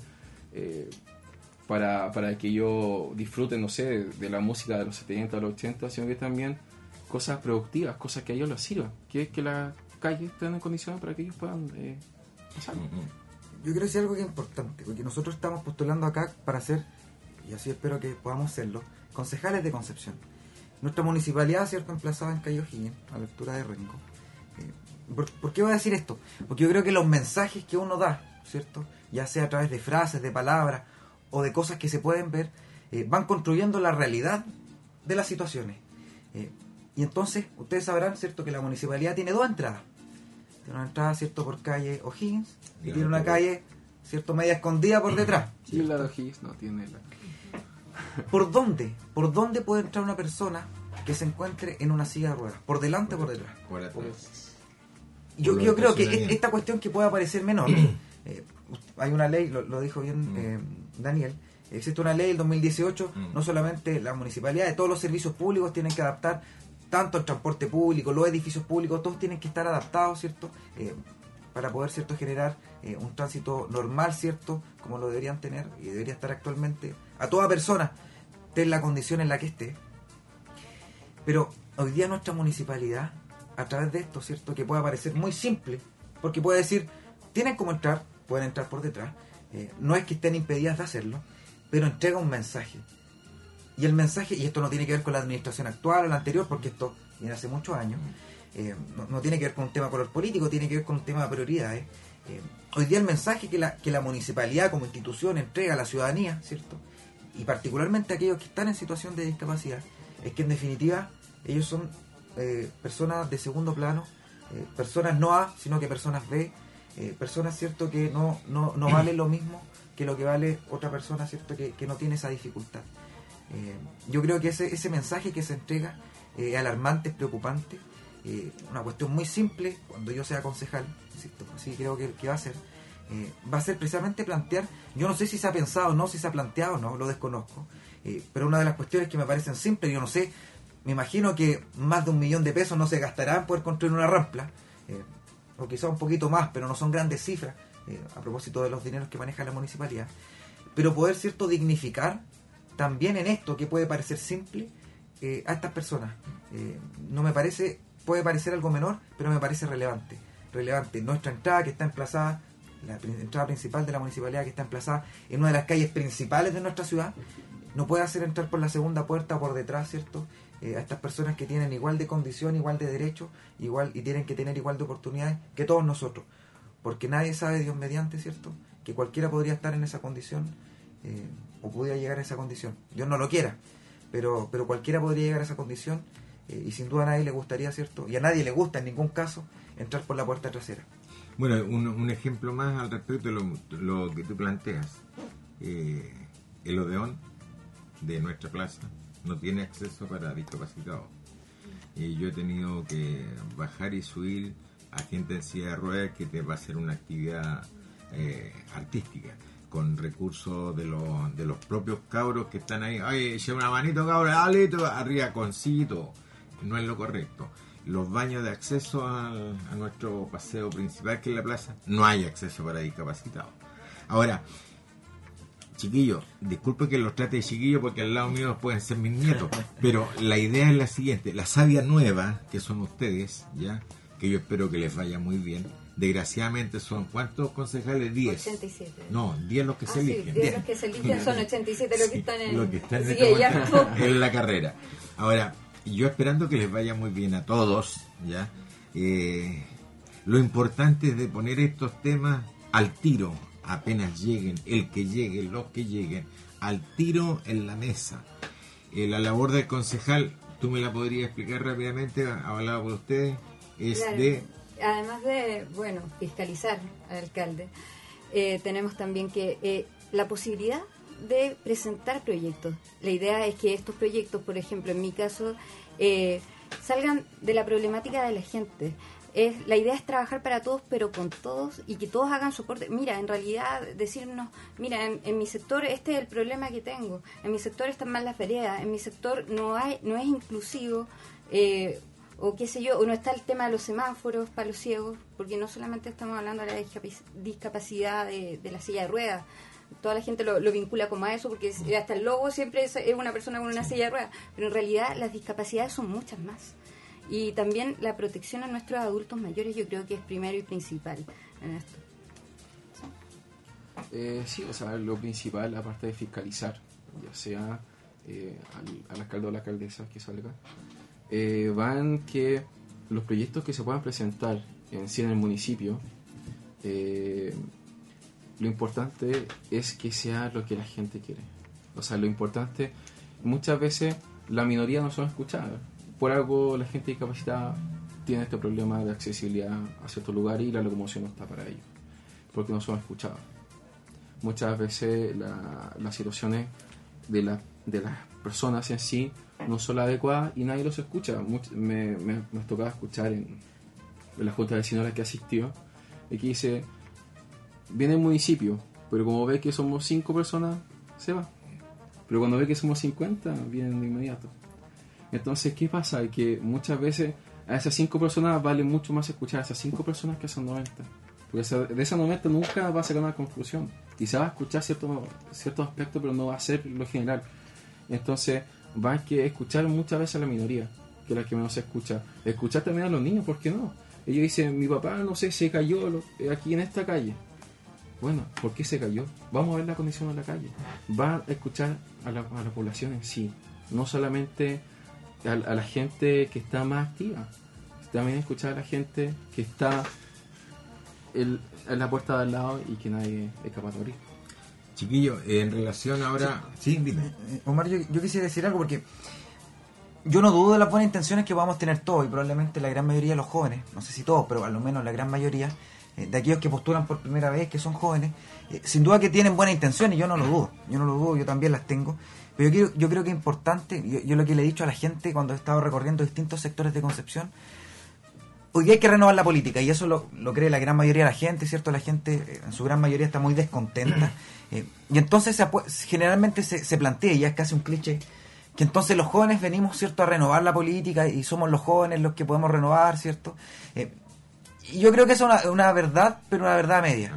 para que ellos disfruten, no sé, de la música de los 70 o los 80, sino que también cosas productivas, cosas que a ellos les sirvan, que las calles estén en condiciones para que ellos puedan pasar. Yo quiero decir algo que es importante, porque nosotros estamos postulando acá para ser, y así espero que podamos serlo, concejales de Concepción. Nuestra municipalidad, ¿cierto?, emplazada en calle O'Higgins, a la altura de Rengo. ¿Por qué voy a decir esto? Porque yo creo que los mensajes que uno da, ¿cierto?, ya sea a través de frases, de palabras o de cosas que se pueden ver, van construyendo la realidad de las situaciones. Y entonces, ustedes sabrán, ¿cierto?, que la municipalidad tiene 2 entradas. Tiene una entrada, ¿cierto?, por calle O'Higgins, y tiene una calle, ¿cierto?, media escondida por detrás. Y la de O'Higgins no tiene la... ¿Por dónde puede entrar una persona que se encuentre en una silla de ruedas? ¿Por delante o por detrás? Por atrás. Yo creo que esta cuestión que pueda parecer menor, hay una ley, lo dijo bien Daniel, existe una ley del 2018, no solamente la municipalidad, de todos los servicios públicos tienen que adaptar, tanto el transporte público, los edificios públicos, todos tienen que estar adaptados, ¿cierto?, para poder, ¿cierto?, generar un tránsito normal, ¿cierto?, como lo deberían tener y debería estar actualmente a toda persona, esté en la condición en la que esté. Pero hoy día nuestra municipalidad, a través de esto, ¿cierto?, que puede parecer muy simple, porque puede decir, tienen cómo entrar, pueden entrar por detrás, no es que estén impedidas de hacerlo, pero entrega un mensaje. Y el mensaje, y esto no tiene que ver con la administración actual o la anterior, porque esto viene hace muchos años, no tiene que ver con un tema de color político, tiene que ver con un tema de prioridades. Hoy día el mensaje que la municipalidad como institución entrega a la ciudadanía, ¿cierto?, y particularmente a aquellos que están en situación de discapacidad, es que en definitiva ellos son personas de segundo plano, personas no A, sino que personas B, personas, ¿cierto?, que no valen lo mismo que lo que vale otra persona, ¿cierto?, que no tiene esa dificultad. Yo creo que ese mensaje que se entrega es alarmante, es preocupante, una cuestión muy simple. Cuando yo sea concejal, ¿cierto?, así creo que va a ser precisamente plantear, yo no sé si se ha pensado o no, si se ha planteado o no, lo desconozco, pero una de las cuestiones que me parecen simples, yo no sé, me imagino que más de 1 millón de pesos no se gastará en poder construir una rampla, o quizá un poquito más, pero no son grandes cifras, a propósito de los dineros que maneja la municipalidad, pero poder, ¿cierto?, dignificar también en esto que puede parecer simple a estas personas. No me parece, puede parecer algo menor, pero me parece relevante. Nuestra entrada, que está emplazada, la entrada principal de la municipalidad, que está emplazada en una de las calles principales de nuestra ciudad, no puede hacer entrar por la segunda puerta o por detrás, ¿cierto?, a estas personas que tienen igual de condición, igual de derecho, igual, y tienen que tener igual de oportunidades que todos nosotros, porque nadie sabe, Dios mediante, ¿cierto?, que cualquiera podría estar en esa condición, o pudiera llegar a esa condición. Dios no lo quiera, pero cualquiera podría llegar a esa condición, y sin duda a nadie le gustaría, ¿cierto?, y a nadie le gusta en ningún caso entrar por la puerta trasera. Bueno, un ejemplo más al respecto de lo que tú planteas. El Odeón de nuestra plaza no tiene acceso para discapacitados. Yo he tenido que bajar y subir a gente en silla de ruedas que te va a hacer una actividad artística, con recursos de los propios cabros que están ahí. Oye, lleva una manito, cabros, dale, arriba concito. No es lo correcto. Los baños de acceso a nuestro paseo principal, que es la plaza, no hay acceso para discapacitados. Ahora, chiquillos, disculpe que los trate de chiquillos porque al lado mío pueden ser mis nietos, pero la idea es la siguiente: la savia nueva, que son ustedes, ya, que yo espero que les vaya muy bien. Desgraciadamente son, ¿cuántos concejales? 10. 87. No, 10 los que se eligen. 10 los que se eligen son 87 los que están en, los que están sí, en la carrera. Ahora, yo esperando que les vaya muy bien a todos, ya. Lo importante es de poner estos temas al tiro, apenas lleguen, el que llegue, los que lleguen, al tiro en la mesa. La labor del concejal, tú me la podrías explicar rápidamente, hablado por ustedes, es claro. Además de, bueno, fiscalizar al alcalde, tenemos también que la posibilidad de presentar proyectos. La idea es que estos proyectos, por ejemplo, en mi caso, salgan de la problemática de la gente. La idea es trabajar para todos, pero con todos, y que todos hagan soporte. Mira, en realidad, decirnos, mira, en mi sector este es el problema que tengo, en mi sector están mal las veredas, en mi sector no es inclusivo, o qué sé yo, o no está el tema de los semáforos para los ciegos, porque no solamente estamos hablando de la discapacidad de la silla de ruedas. Toda la gente lo vincula como a eso, porque hasta el logo siempre es una persona con una silla de ruedas, pero en realidad las discapacidades son muchas más. Y también la protección a nuestros adultos mayores yo creo que es primero y principal en esto. Sí, o sea, lo principal, aparte de fiscalizar, ya sea al alcalde o la alcaldesa que salga, van que los proyectos que se puedan presentar en sí en el municipio, lo importante es que sea lo que la gente quiere. O sea, lo importante, muchas veces la minoría no son escuchadas. Por algo la gente discapacitada tiene este problema de accesibilidad a ciertos lugares y la locomoción no está para ellos, porque no son escuchadas. Muchas veces las situaciones de las personas en sí no son las adecuadas y nadie los escucha. Nos tocaba escuchar en la junta de vecinos a la que asistió, y que dice, viene el municipio, pero como ve que somos 5 personas, se va. Pero cuando ve que somos 50, vienen de inmediato. Entonces, ¿qué pasa? Que muchas veces a esas 5 personas vale mucho más escuchar a esas 5 personas que a esas 90. Porque de esas 90 nunca va a sacar una conclusión. Quizás va a escuchar ciertos aspectos, pero no va a ser lo general. Entonces, va a que escuchar muchas veces a la minoría, que es la que menos se escucha. Escuchar también a los niños, ¿por qué no? Ellos dicen, mi papá, no sé, se cayó aquí en esta calle. Bueno, ¿por qué se cayó? Vamos a ver la condición de la calle. Va a escuchar a la población en sí, no solamente a la gente que está más activa, también escuchar a la gente que está en la puerta de al lado y que nadie es capaz de abrir. Chiquillo, en relación ahora... Sí, dime. Omar, yo quisiera decir algo, porque yo no dudo de las buenas intenciones que vamos a tener todos, y probablemente la gran mayoría de los jóvenes, no sé si todos, pero al menos la gran mayoría de aquellos que postulan por primera vez, que son jóvenes, sin duda que tienen buenas intenciones, yo no lo dudo, yo también las tengo, pero yo creo que es importante, yo lo que le he dicho a la gente cuando he estado recorriendo distintos sectores de Concepción, hoy día hay que renovar la política, y eso lo cree la gran mayoría de la gente, ¿cierto? La gente en su gran mayoría está muy descontenta, y entonces generalmente se plantea, y ya es casi un cliché, que entonces los jóvenes venimos, ¿cierto?, a renovar la política, y somos los jóvenes los que podemos renovar, ¿cierto? Y yo creo que eso es una verdad, pero una verdad media.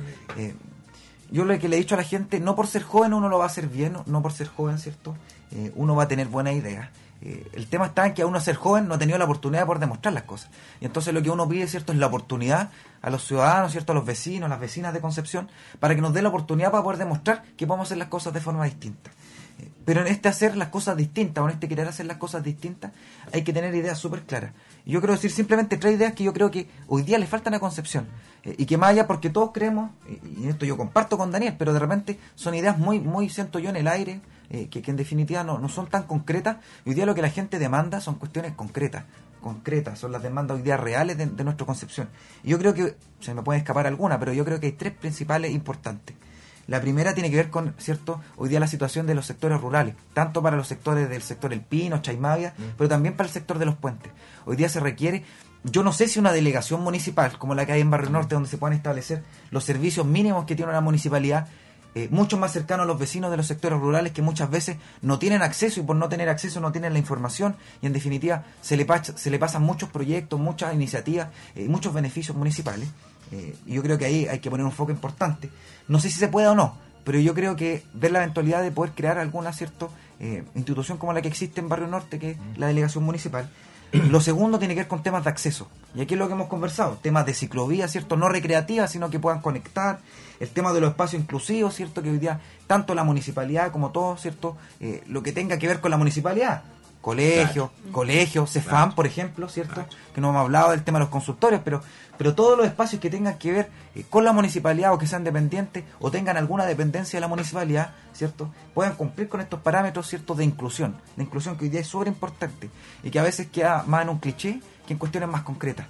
Yo lo que le he dicho a la gente, no por ser joven uno lo va a hacer bien, no por ser joven, ¿cierto? Uno va a tener buenas ideas. El tema está en que a uno ser joven no ha tenido la oportunidad de poder demostrar las cosas. Y entonces lo que uno pide, ¿cierto?, es la oportunidad a los ciudadanos, ¿cierto?, a los vecinos, las vecinas de Concepción, para que nos dé la oportunidad para poder demostrar que podemos hacer las cosas de forma distinta. Pero en este hacer las cosas distintas, o en este querer hacer las cosas distintas, hay que tener ideas súper claras. Y yo quiero decir simplemente 3 ideas que yo creo que hoy día le faltan a Concepción. Y que más allá, porque todos creemos, y esto yo comparto con Daniel, pero de repente son ideas muy siento yo en el aire, que en definitiva no son tan concretas. Y hoy día lo que la gente demanda son cuestiones concretas, son las demandas hoy día reales de nuestra Concepción. Y yo creo que, se me puede escapar alguna, pero yo creo que hay 3 principales importantes. La primera tiene que ver con, ¿cierto?, hoy día la situación de los sectores rurales, tanto para los sectores del sector El Pino, Chaimavia, pero también para el sector de los puentes. Hoy día se requiere, yo no sé si una delegación municipal, como la que hay en Barrio Norte, donde se puedan establecer los servicios mínimos que tiene una municipalidad, mucho más cercano a los vecinos de los sectores rurales, que muchas veces no tienen acceso, y por no tener acceso no tienen la información, y en definitiva se le pasan muchos proyectos, muchas iniciativas, muchos beneficios municipales. Y yo creo que ahí hay que poner un foco importante. No sé si se puede o no, pero yo creo que ver la eventualidad de poder crear alguna institución como la que existe en Barrio Norte, que es la delegación municipal. Lo segundo tiene que ver con temas de acceso, y aquí es lo que hemos conversado, temas de ciclovías, ¿cierto?, no recreativas, sino que puedan conectar, el tema de los espacios inclusivos, ¿cierto?, que hoy día tanto la municipalidad como todo, ¿cierto?, lo que tenga que ver con la municipalidad, colegios, CEFAM, por ejemplo, ¿cierto?, que no hemos hablado del tema de los consultorios, pero todos los espacios que tengan que ver con la municipalidad, o que sean dependientes o tengan alguna dependencia de la municipalidad, ¿cierto?, puedan cumplir con estos parámetros, ¿cierto?, de inclusión que hoy día es súper importante y que a veces queda más en un cliché que en cuestiones más concretas.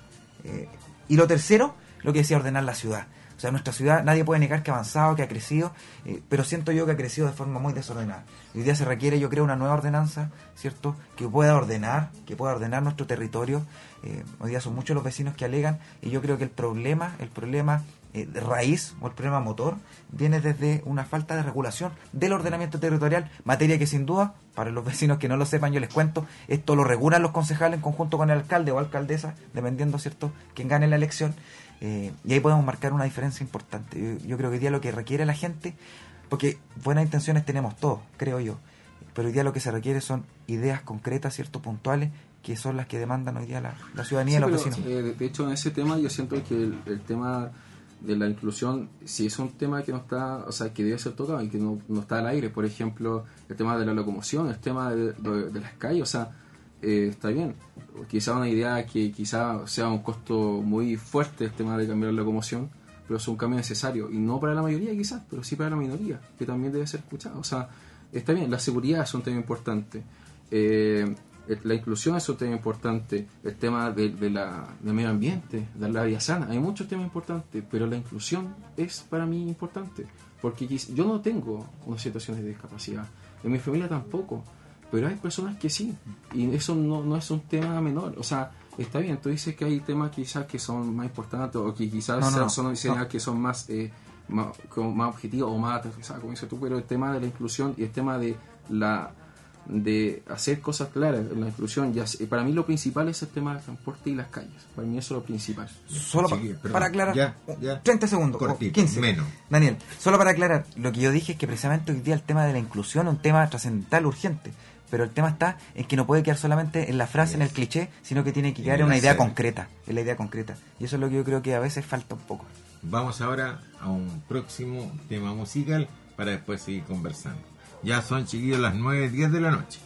Y lo tercero, lo que decía, ordenar la ciudad. O sea, nuestra ciudad, nadie puede negar que ha avanzado, que ha crecido, pero siento yo que ha crecido de forma muy desordenada. Hoy día se requiere, yo creo, una nueva ordenanza, ¿cierto?, que pueda ordenar nuestro territorio. Hoy día son muchos los vecinos que alegan, y yo creo que el problema de raíz o el problema motor viene desde una falta de regulación del ordenamiento territorial, materia que sin duda, para los vecinos que no lo sepan, yo les cuento, esto lo regulan los concejales en conjunto con el alcalde o alcaldesa, dependiendo, ¿cierto?, quién gane la elección, y ahí podemos marcar una diferencia importante. Yo creo que hoy día lo que requiere la gente, porque buenas intenciones tenemos todos, creo yo, pero hoy día lo que se requiere son ideas concretas, ¿cierto?, puntuales, que son las que demandan hoy día la ciudadanía y los vecinos. De hecho, en ese tema yo siento que el tema de la inclusión, si es un tema que no está, o sea, que debe ser tocado y que no está al aire, por ejemplo, el tema de la locomoción, el tema de las calles, o sea, está bien, quizá una idea que quizá sea un costo muy fuerte el tema de cambiar la locomoción, pero es un cambio necesario, y no para la mayoría quizás, pero sí para la minoría, que también debe ser escuchado. O sea, está bien, la seguridad es un tema importante, la inclusión es un tema importante, el tema del medio ambiente, de la vida sana, hay muchos temas importantes, pero la inclusión es para mí importante, porque yo no tengo unas situaciones de discapacidad, en mi familia tampoco, pero hay personas que sí, y eso no es un tema menor. O sea, está bien, tú dices que hay temas quizás que son más importantes, o que quizás son diseñados que son más objetivos o más aterrizados, como dices tú, pero el tema de la inclusión y el tema de hacer cosas claras en la inclusión, para mí lo principal es el tema del transporte y las calles. Para mí eso es lo principal. Solo para aclarar, ya, 30 segundos, cortito, 15 menos. Daniel, solo para aclarar, lo que yo dije es que precisamente hoy día el tema de la inclusión es un tema trascendental, urgente, pero el tema está en que no puede quedar solamente en la frase, en el cliché, sino que tiene que quedar en una idea concreta, en la idea concreta, y eso es lo que yo creo que a veces falta un poco. Vamos ahora a un próximo tema musical para después seguir conversando. Ya son, chiquillos, las 9:10 de la noche.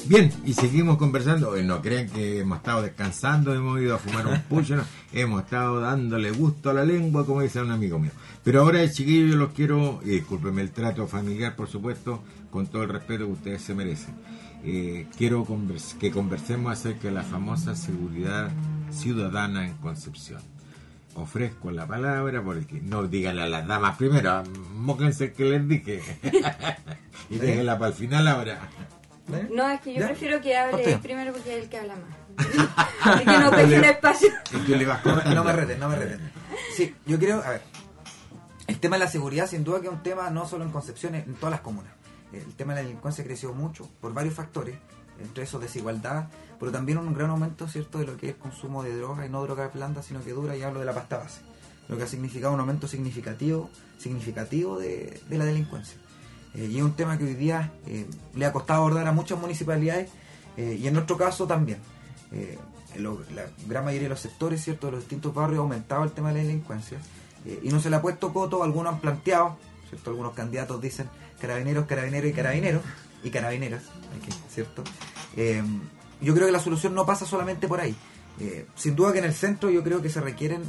Bien, y seguimos conversando. No crean que hemos estado descansando, hemos ido a fumar un pucho, no. Hemos estado dándole gusto a la lengua, como dice un amigo mío. Pero ahora, chiquillos, yo los quiero, y discúlpenme el trato familiar, por supuesto, con todo el respeto que ustedes se merecen. Quiero que conversemos acerca de la famosa seguridad ciudadana en Concepción. Ofrezco la palabra porque no díganle a las damas primero, móquense el que les dije. Y déjenla para el final ahora. No, es que yo prefiero que hable Usted. él primero porque es el que habla más. Así que no dejen espacio. Y tú le vas No me reten. Sí, yo creo, a ver, el tema de la seguridad sin duda que es un tema no solo en Concepción, en todas las comunas. El tema de la delincuencia creció mucho por varios factores, entre esos desigualdad, pero también un gran aumento, ¿cierto?, de lo que es el consumo de droga, y no droga blanda, sino que dura, y hablo de la pasta base, lo que ha significado un aumento significativo de la delincuencia. Y es un tema que hoy día le ha costado abordar a muchas municipalidades, y en nuestro caso también. La gran mayoría de los sectores, ¿cierto?, de los distintos barrios ha aumentado el tema de la delincuencia, y no se le ha puesto coto. Algunos han planteado, ¿cierto?, algunos candidatos dicen carabineros y carabineras, ¿cierto? Yo creo que la solución no pasa solamente por ahí. Sin duda que en el centro yo creo que se requieren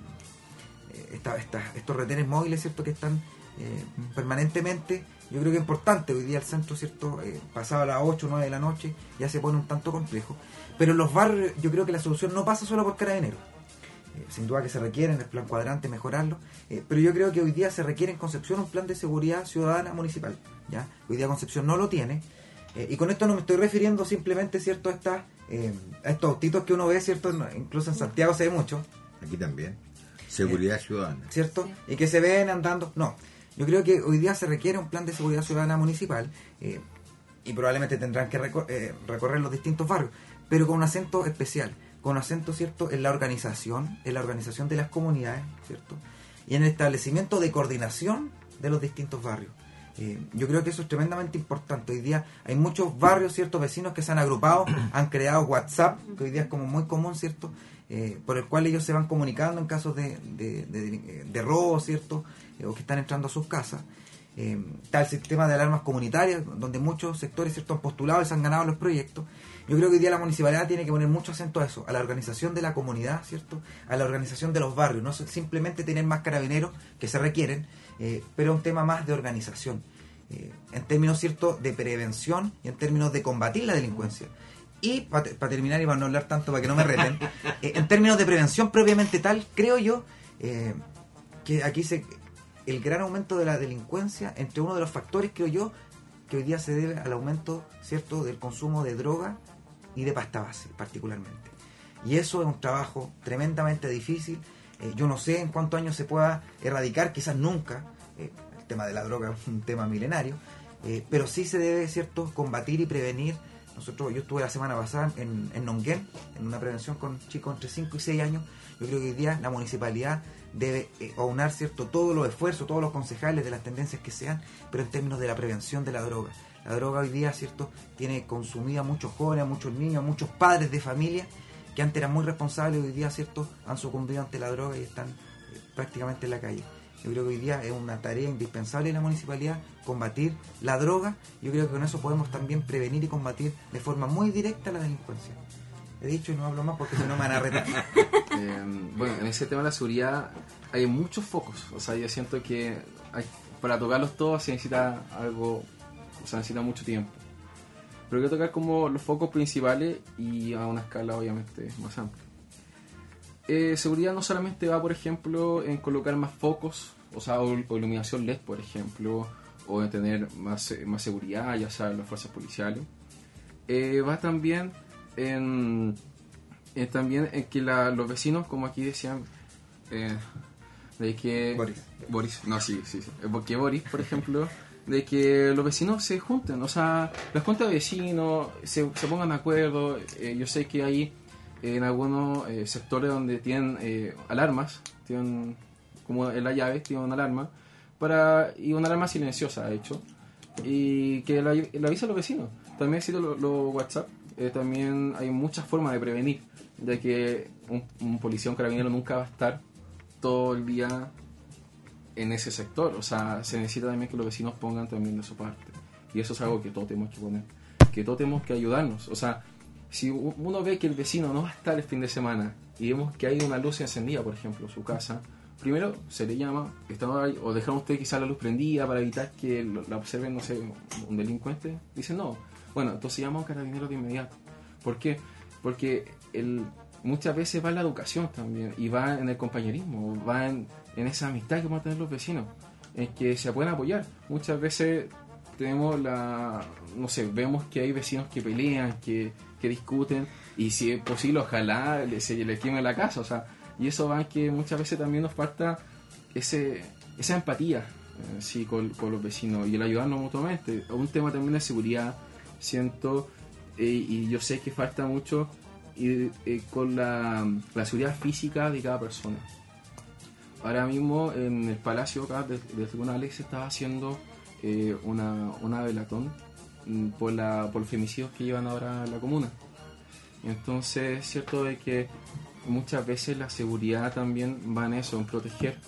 estos retenes móviles, ¿cierto?, que están permanentemente. Yo creo que es importante. Hoy día el centro, ¿cierto?, pasado a las 8 o 9 de la noche ya se pone un tanto complejo. Pero en los barrios yo creo que la solución no pasa solo por carabineros. Sin duda que se requiere en el plan cuadrante mejorarlo, pero yo creo que hoy día se requiere en Concepción un plan de seguridad ciudadana municipal, ¿ya? Hoy día Concepción no lo tiene, y con esto no me estoy refiriendo simplemente, ¿cierto?, a estos autitos que uno ve, ¿cierto?, incluso en Santiago se ve mucho. Aquí también. Seguridad ciudadana. ¿Cierto? Y que se ven andando. No, yo creo que hoy día se requiere un plan de seguridad ciudadana municipal, y probablemente tendrán que recorrer los distintos barrios, pero con un acento especial, con acento, ¿cierto?, en la organización de las comunidades, ¿cierto?, y en el establecimiento de coordinación de los distintos barrios. Yo creo que eso es tremendamente importante. Hoy día hay muchos barrios, ¿cierto?, vecinos que se han agrupado, han creado WhatsApp, que hoy día es como muy común, ¿cierto?, por el cual ellos se van comunicando en casos de robo, ¿cierto?, o que están entrando a sus casas. Está el sistema de alarmas comunitarias, donde muchos sectores, ¿cierto?, han postulado y se han ganado los proyectos. Yo creo que hoy día la municipalidad tiene que poner mucho acento a eso, a la organización de la comunidad, ¿cierto?, a la organización de los barrios, no simplemente tener más carabineros que se requieren, pero un tema más de organización, en términos, ¿cierto?, de prevención y en términos de combatir la delincuencia. Y para terminar, y para no hablar tanto, para que no me reten, en términos de prevención propiamente tal, creo yo que aquí el gran aumento de la delincuencia, entre uno de los factores, creo yo, que hoy día se debe al aumento, ¿cierto?, del consumo de droga y de pasta base, particularmente. Y eso es un trabajo tremendamente difícil. Yo no sé en cuántos años se pueda erradicar, quizás nunca. El tema de la droga es un tema milenario, pero sí se debe, ¿cierto?, combatir y prevenir. Yo estuve la semana pasada en Nonguén, en una prevención con chicos entre 5 y 6 años. Yo creo que hoy día la municipalidad debe aunar, ¿cierto?, todos los esfuerzos, todos los concejales de las tendencias que sean, pero en términos de la prevención de la droga. La droga hoy día, ¿cierto?, tiene consumida a muchos jóvenes, a muchos niños, a muchos padres de familia que antes eran muy responsables, hoy día, ¿cierto?, han sucumbido ante la droga y están prácticamente en la calle. Yo creo que hoy día es una tarea indispensable de la municipalidad combatir la droga. Yo creo que con eso podemos también prevenir y combatir de forma muy directa la delincuencia. He dicho y no hablo más porque si no me van a retar. Bueno, en ese tema de la seguridad hay muchos focos. O sea, yo siento que para tocarlos todos se necesita algo, o sea, necesita mucho tiempo. Pero quiero tocar como los focos principales y a una escala obviamente más amplia. Seguridad no solamente va, por ejemplo, en colocar más focos, o sea, o iluminación LED, por ejemplo, o en tener más seguridad, ya sea en las fuerzas policiales. Va también en que los vecinos, como aquí decían, de que Boris, no, sí, porque Boris, por ejemplo, de que los vecinos se junten, o sea, las juntas de vecinos se pongan de acuerdo. Yo sé que hay en algunos sectores donde tienen alarmas, tienen como en la llave, tienen una alarma y una alarma silenciosa, de hecho, y que le avisa a los vecinos. También existen los WhatsApp. También hay muchas formas de prevenir, de que un policía o un carabinero nunca va a estar todo el día en ese sector. O sea, se necesita también que los vecinos pongan también de su parte, y eso es algo que todos tenemos que poner, que todos tenemos que ayudarnos. O sea, si uno ve que el vecino no va a estar el fin de semana y vemos que hay una luz encendida, por ejemplo, en su casa, primero se le llama, o dejaron ustedes quizás la luz prendida para evitar que la observen, no sé, un delincuente. Dicen no. Bueno, entonces llamamos a carabineros de inmediato. ¿Por qué? Porque muchas veces va en la educación también, y va en el compañerismo, va en esa amistad que van a tener los vecinos, en que se pueden apoyar. Muchas veces tenemos vemos que hay vecinos que pelean, que discuten, y si es posible, ojalá se le queme la casa, o sea, y eso va en que muchas veces también nos falta esa empatía con los vecinos y el ayudarnos mutuamente. Un tema también de seguridad, siento, y yo sé que falta mucho con la seguridad física de cada persona. Ahora mismo en el Palacio acá de tribunales se estaba haciendo una velatón por los femicidios que llevan ahora en la comuna. Entonces es cierto de que muchas veces la seguridad también va en eso, en proteger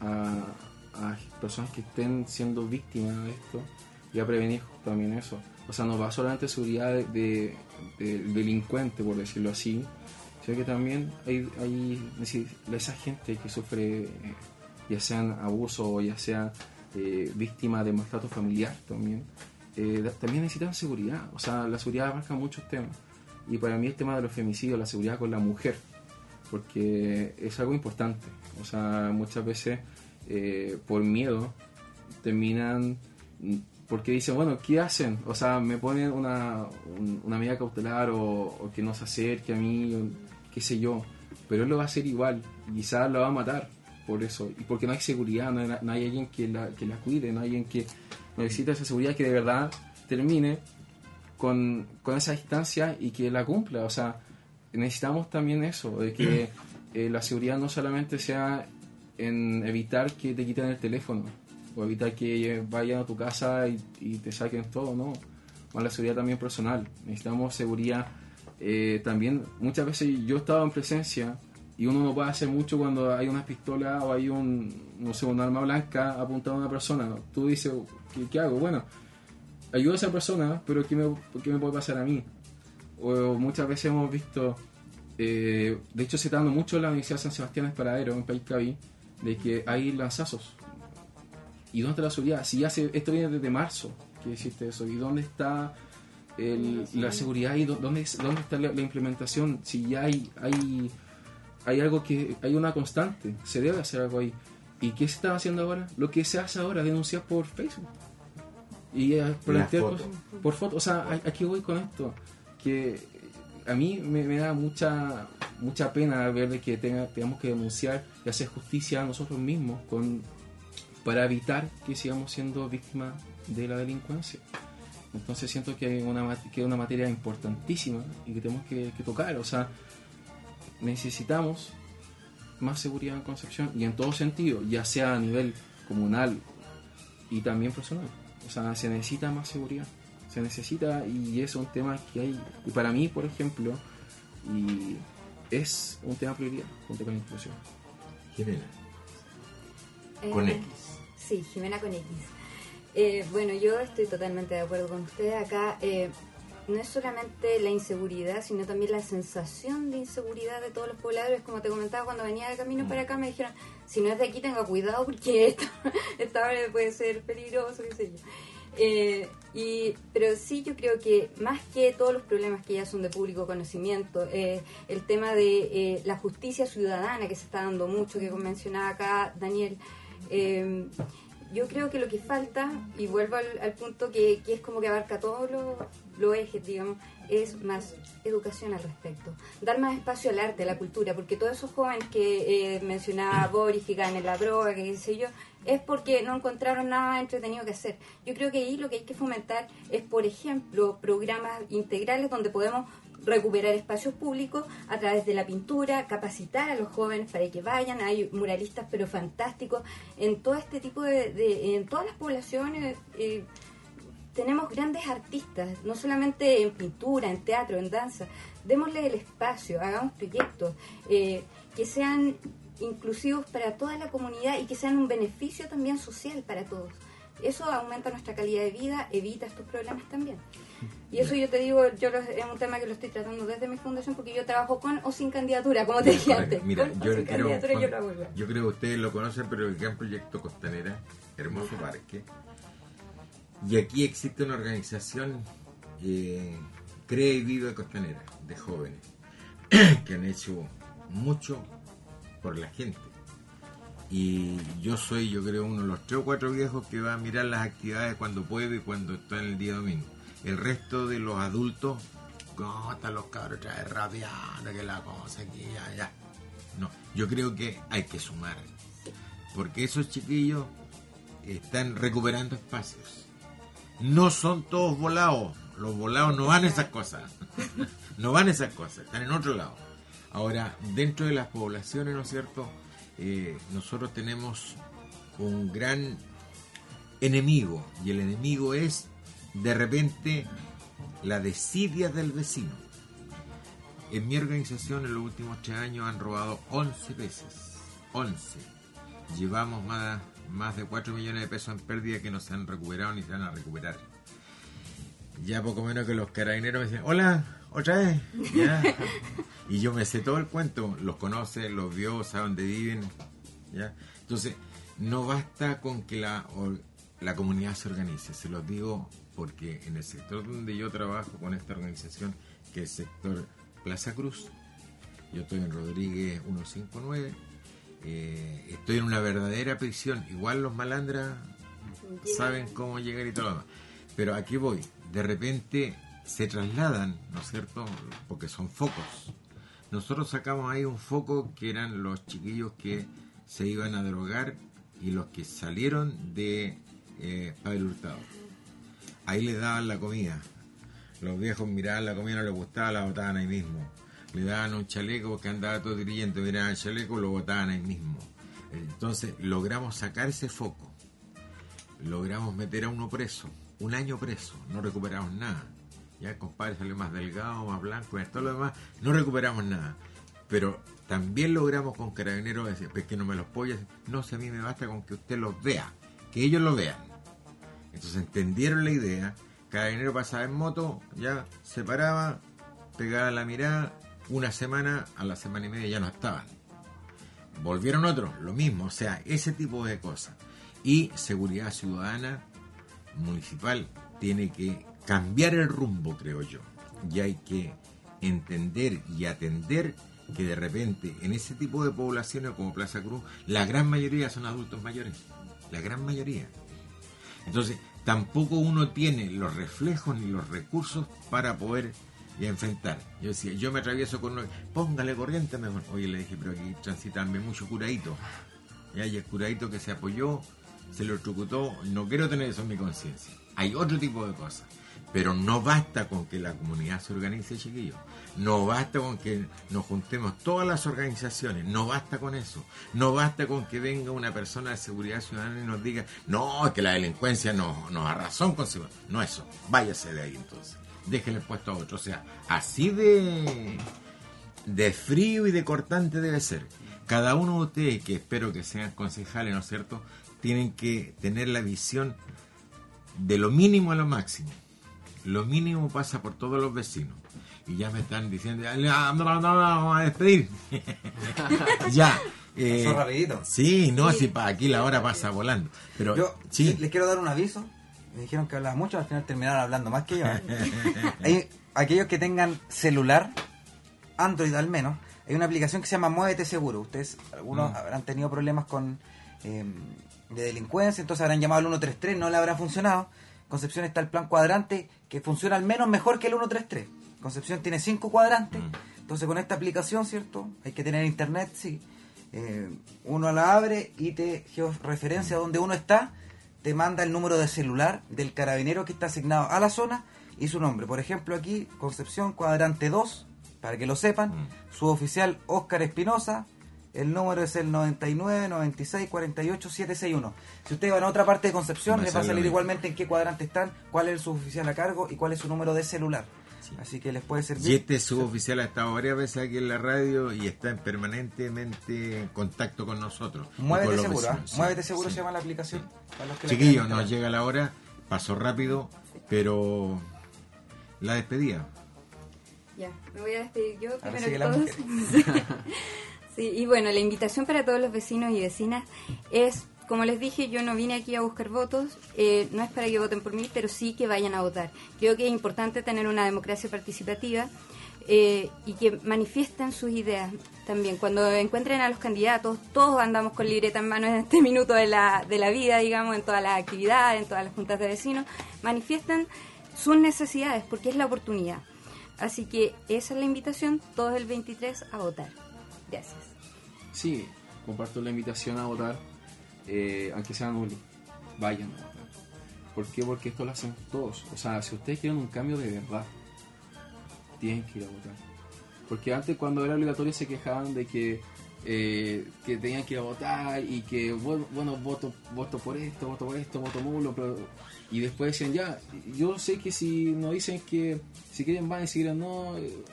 a personas que estén siendo víctimas de esto y a prevenir también eso. O sea, no va solamente seguridad de delincuente, por decirlo así, sino que también hay esa gente que sufre ya sean abuso o ya sea víctima de maltrato familiar también necesitan seguridad. O sea, la seguridad abarca muchos temas, y para mí el tema de los femicidios, la seguridad con la mujer, porque es algo importante. O sea, muchas veces por miedo terminan, porque dicen, bueno, ¿qué hacen? O sea, me ponen una medida cautelar o que no se acerque a mí, o qué sé yo, pero él lo va a hacer igual, y quizás lo va a matar por eso, y porque no hay seguridad, no hay alguien que la cuide, no hay alguien que necesita esa seguridad que de verdad termine con esa distancia y que la cumpla. O sea, necesitamos también eso, de que la seguridad no solamente sea en evitar que te quiten el teléfono, o evitar que vayan a tu casa y te saquen todo, no. Con la seguridad también personal. Necesitamos seguridad también. Muchas veces yo he estado en presencia y uno no puede hacer mucho cuando hay una pistola o hay un arma blanca apuntada a una persona. Tú dices, ¿qué hago? Bueno, ayudo a esa persona, pero ¿qué me puede pasar a mí? O muchas veces hemos visto, de hecho se está dando mucho en la Universidad de San Sebastián Esparadero, en Paiscaví, de que hay lanzazos. ¿Y dónde está la seguridad? Si ya esto viene desde marzo, que existe eso. ¿Y dónde está la seguridad? ¿Y dónde está la implementación? Si ya hay algo que... hay una constante, se debe hacer algo ahí. ¿Y qué se está haciendo ahora? Lo que se hace ahora, denunciar por Facebook. Y por foto. O sea, aquí voy con esto. Que a mí me da mucha pena ver de que tengamos que denunciar y hacer justicia a nosotros mismos para evitar que sigamos siendo víctimas de la delincuencia. Entonces siento que es una materia importantísima y que tenemos que tocar. O sea, necesitamos más seguridad en Concepción, y en todo sentido, ya sea a nivel comunal y también personal. O sea, se necesita más seguridad, se necesita, y es un tema que hay, y para mí, por ejemplo, y es un tema prioridad junto con la inclusión. Jimena, con X. Sí, Jimena con X. Bueno, yo estoy totalmente de acuerdo con ustedes. Acá no es solamente la inseguridad, sino también la sensación de inseguridad de todos los pobladores. Como te comentaba, cuando venía de camino para acá me dijeron, si no es de aquí tenga cuidado porque esta hora puede ser peligroso, qué sé yo. Pero sí, yo creo que más que todos los problemas que ya son de público conocimiento, el tema de la justicia ciudadana que se está dando mucho, que mencionaba acá Daniel, yo creo que lo que falta, y vuelvo al punto que es como que abarca todos los ejes, digamos, es más educación al respecto. Dar más espacio al arte, a la cultura, porque todos esos jóvenes que mencionaba Boris, que caen en la droga, que qué sé yo, es porque no encontraron nada entretenido que hacer. Yo creo que ahí lo que hay que fomentar es, por ejemplo, programas integrales donde podemos recuperar espacios públicos a través de la pintura, capacitar a los jóvenes para que vayan. Hay muralistas pero fantásticos en todo este tipo en todas las poblaciones. Tenemos grandes artistas, no solamente en pintura, en teatro, en danza. Démosle el espacio, hagamos proyectos que sean inclusivos para toda la comunidad y que sean un beneficio también social para todos. eso aumenta nuestra calidad de vida, evita estos problemas también. Y eso yo te digo, es un tema que lo estoy tratando desde mi fundación, porque yo trabajo con o sin candidatura, como te dije antes. Mira, Con o yo sin creo, candidatura yo lo hago igual. yo creo que ustedes lo conocen, pero el Gran Proyecto Costanera, hermoso parque. Y aquí existe una organización Crea y Vive Costanera, de jóvenes, que han hecho mucho por la gente. Y yo creo, uno de los 3 o 4 viejos que va a mirar las actividades cuando puede y cuando está en el día domingo. El resto de los adultos, ¿cómo están los cabros otra vez rapeando? Que la cosa aquí, ya. No, yo creo que hay que sumar, porque esos chiquillos están recuperando espacios. No son todos volados, los volados no van a esas cosas, no van a esas cosas, están en otro lado. Ahora, dentro de las poblaciones, ¿no es cierto?, nosotros tenemos un gran enemigo, y el enemigo es, de repente, la desidia del vecino. En mi organización, en los últimos 3 años, han robado 11 veces. 11. Llevamos más de 4 millones de pesos en pérdida que no se han recuperado ni se van a recuperar. Ya poco menos que los carabineros me dicen, hola, otra vez. ¿Ya? Y yo me sé todo el cuento, los conoce, los vio, sabe dónde viven. ¿Ya? Entonces, no basta con que la comunidad se organice, se los digo porque en el sector donde yo trabajo con esta organización, que es el sector Plaza Cruz, yo estoy en Rodríguez 159, estoy en una verdadera prisión. Igual los malandras saben cómo llegar y todo lo demás, pero aquí voy, de repente se trasladan, ¿no es cierto?, porque son focos. Nosotros sacamos ahí un foco que eran los chiquillos que se iban a drogar y los que salieron de Pavel Hurtado. Ahí les daban la comida. Los viejos miraban la comida, no les gustaba, la botaban ahí mismo. Le daban un chaleco que andaba todo dirigente, miraban el chaleco, lo botaban ahí mismo. Entonces logramos sacar ese foco. Logramos meter a uno preso, 1 año preso, no recuperamos nada. Ya el compadre salió más delgado, más blanco, y todo lo demás, no recuperamos nada. Pero también logramos con Carabineros decir, pues que no me los pollas, no sé, a mí me basta con que usted los vea, que ellos lo vean. Entonces entendieron la idea, Carabinero pasaba en moto, ya se paraba, pegaba la mirada, 1 semana, a la semana y media ya no estaban. Volvieron otros, lo mismo, o sea, ese tipo de cosas. Y seguridad ciudadana municipal tiene que cambiar el rumbo, creo yo. Y hay que entender y atender que de repente en ese tipo de poblaciones como Plaza Cruz, la gran mayoría son adultos mayores. La gran mayoría. Entonces, tampoco uno tiene los reflejos ni los recursos para poder enfrentar. Yo decía, yo me atravieso con uno, póngale corriente mejor. Oye, le dije, pero aquí transitan mucho curadito. Y el curadito que se apoyó, se lo trucutó, no quiero tener eso en mi conciencia. Hay otro tipo de cosas. Pero no basta con que la comunidad se organice, chiquillos. No basta con que nos juntemos todas las organizaciones. No basta con eso. No basta con que venga una persona de seguridad ciudadana y nos diga, no, es que la delincuencia nos arrasó con seguridad. No eso. Váyase de ahí entonces. Déjenle puesto a otro. O sea, así de frío y de cortante debe ser. Cada uno de ustedes, que espero que sean concejales, ¿no es cierto?, tienen que tener la visión de lo mínimo a lo máximo. Lo mínimo pasa por todos los vecinos. Y ya me están diciendo, no, vamos a despedir. Ya. Pasó rapidito. Sí, no, si para aquí la hora pasa volando. Pero yo sí. Les quiero dar un aviso. Me dijeron que hablaba mucho, al final terminaron hablando más que yo. Hay aquellos que tengan celular, Android al menos, hay una aplicación que se llama Muévete Seguro. Ustedes, algunos habrán tenido problemas con de delincuencia, entonces habrán llamado al 133, no le habrá funcionado. Concepción está el plan cuadrante, que funciona al menos mejor que el 133. Concepción tiene 5 cuadrantes, entonces con esta aplicación, ¿cierto? Hay que tener internet, sí. Uno la abre y te georreferencia donde uno está, te manda el número de celular del carabinero que está asignado a la zona y su nombre. Por ejemplo, aquí, Concepción, cuadrante 2, para que lo sepan, su oficial Óscar Espinosa. El número es el 99 96 48 761. Si ustedes van a otra parte de Concepción, les va a salir igualmente en qué cuadrante están, cuál es su oficial a cargo y cuál es su número de celular. Así que les puede servir. Y este suboficial ha estado varias veces aquí en la radio y está permanentemente en contacto con nosotros. Muévete con los seguro, vecinos. Muévete seguro Sí. se llama la aplicación. Para los que la Chiquillos, quieran nos instalar. llega la hora, pasó rápido, pero la despedida. Ya, me voy a despedir yo Ahora primero sigue que la todos. mujer. Sí, y bueno, la invitación para todos los vecinos y vecinas es, como les dije, yo no vine aquí a buscar votos, no es para que voten por mí, pero sí que vayan a votar. Creo que es importante tener una democracia participativa y que manifiesten sus ideas también. Cuando encuentren a los candidatos, todos andamos con libreta en mano en este minuto de la vida, digamos, en todas las actividades, en todas las juntas de vecinos, manifiesten sus necesidades, porque es la oportunidad. Así que esa es la invitación, todos el 23 a votar. Gracias. Sí, comparto la invitación a votar, aunque sea nulo, vayan a votar. ¿Por qué? Porque esto lo hacen todos. O sea, si ustedes quieren un cambio de verdad, tienen que ir a votar. Porque antes, cuando era obligatorio, se quejaban de que tenían que ir a votar y que, bueno, voto por esto, voto nulo, pero... Y después decían, ya, yo sé que si nos dicen que si quieren van y si quieren no,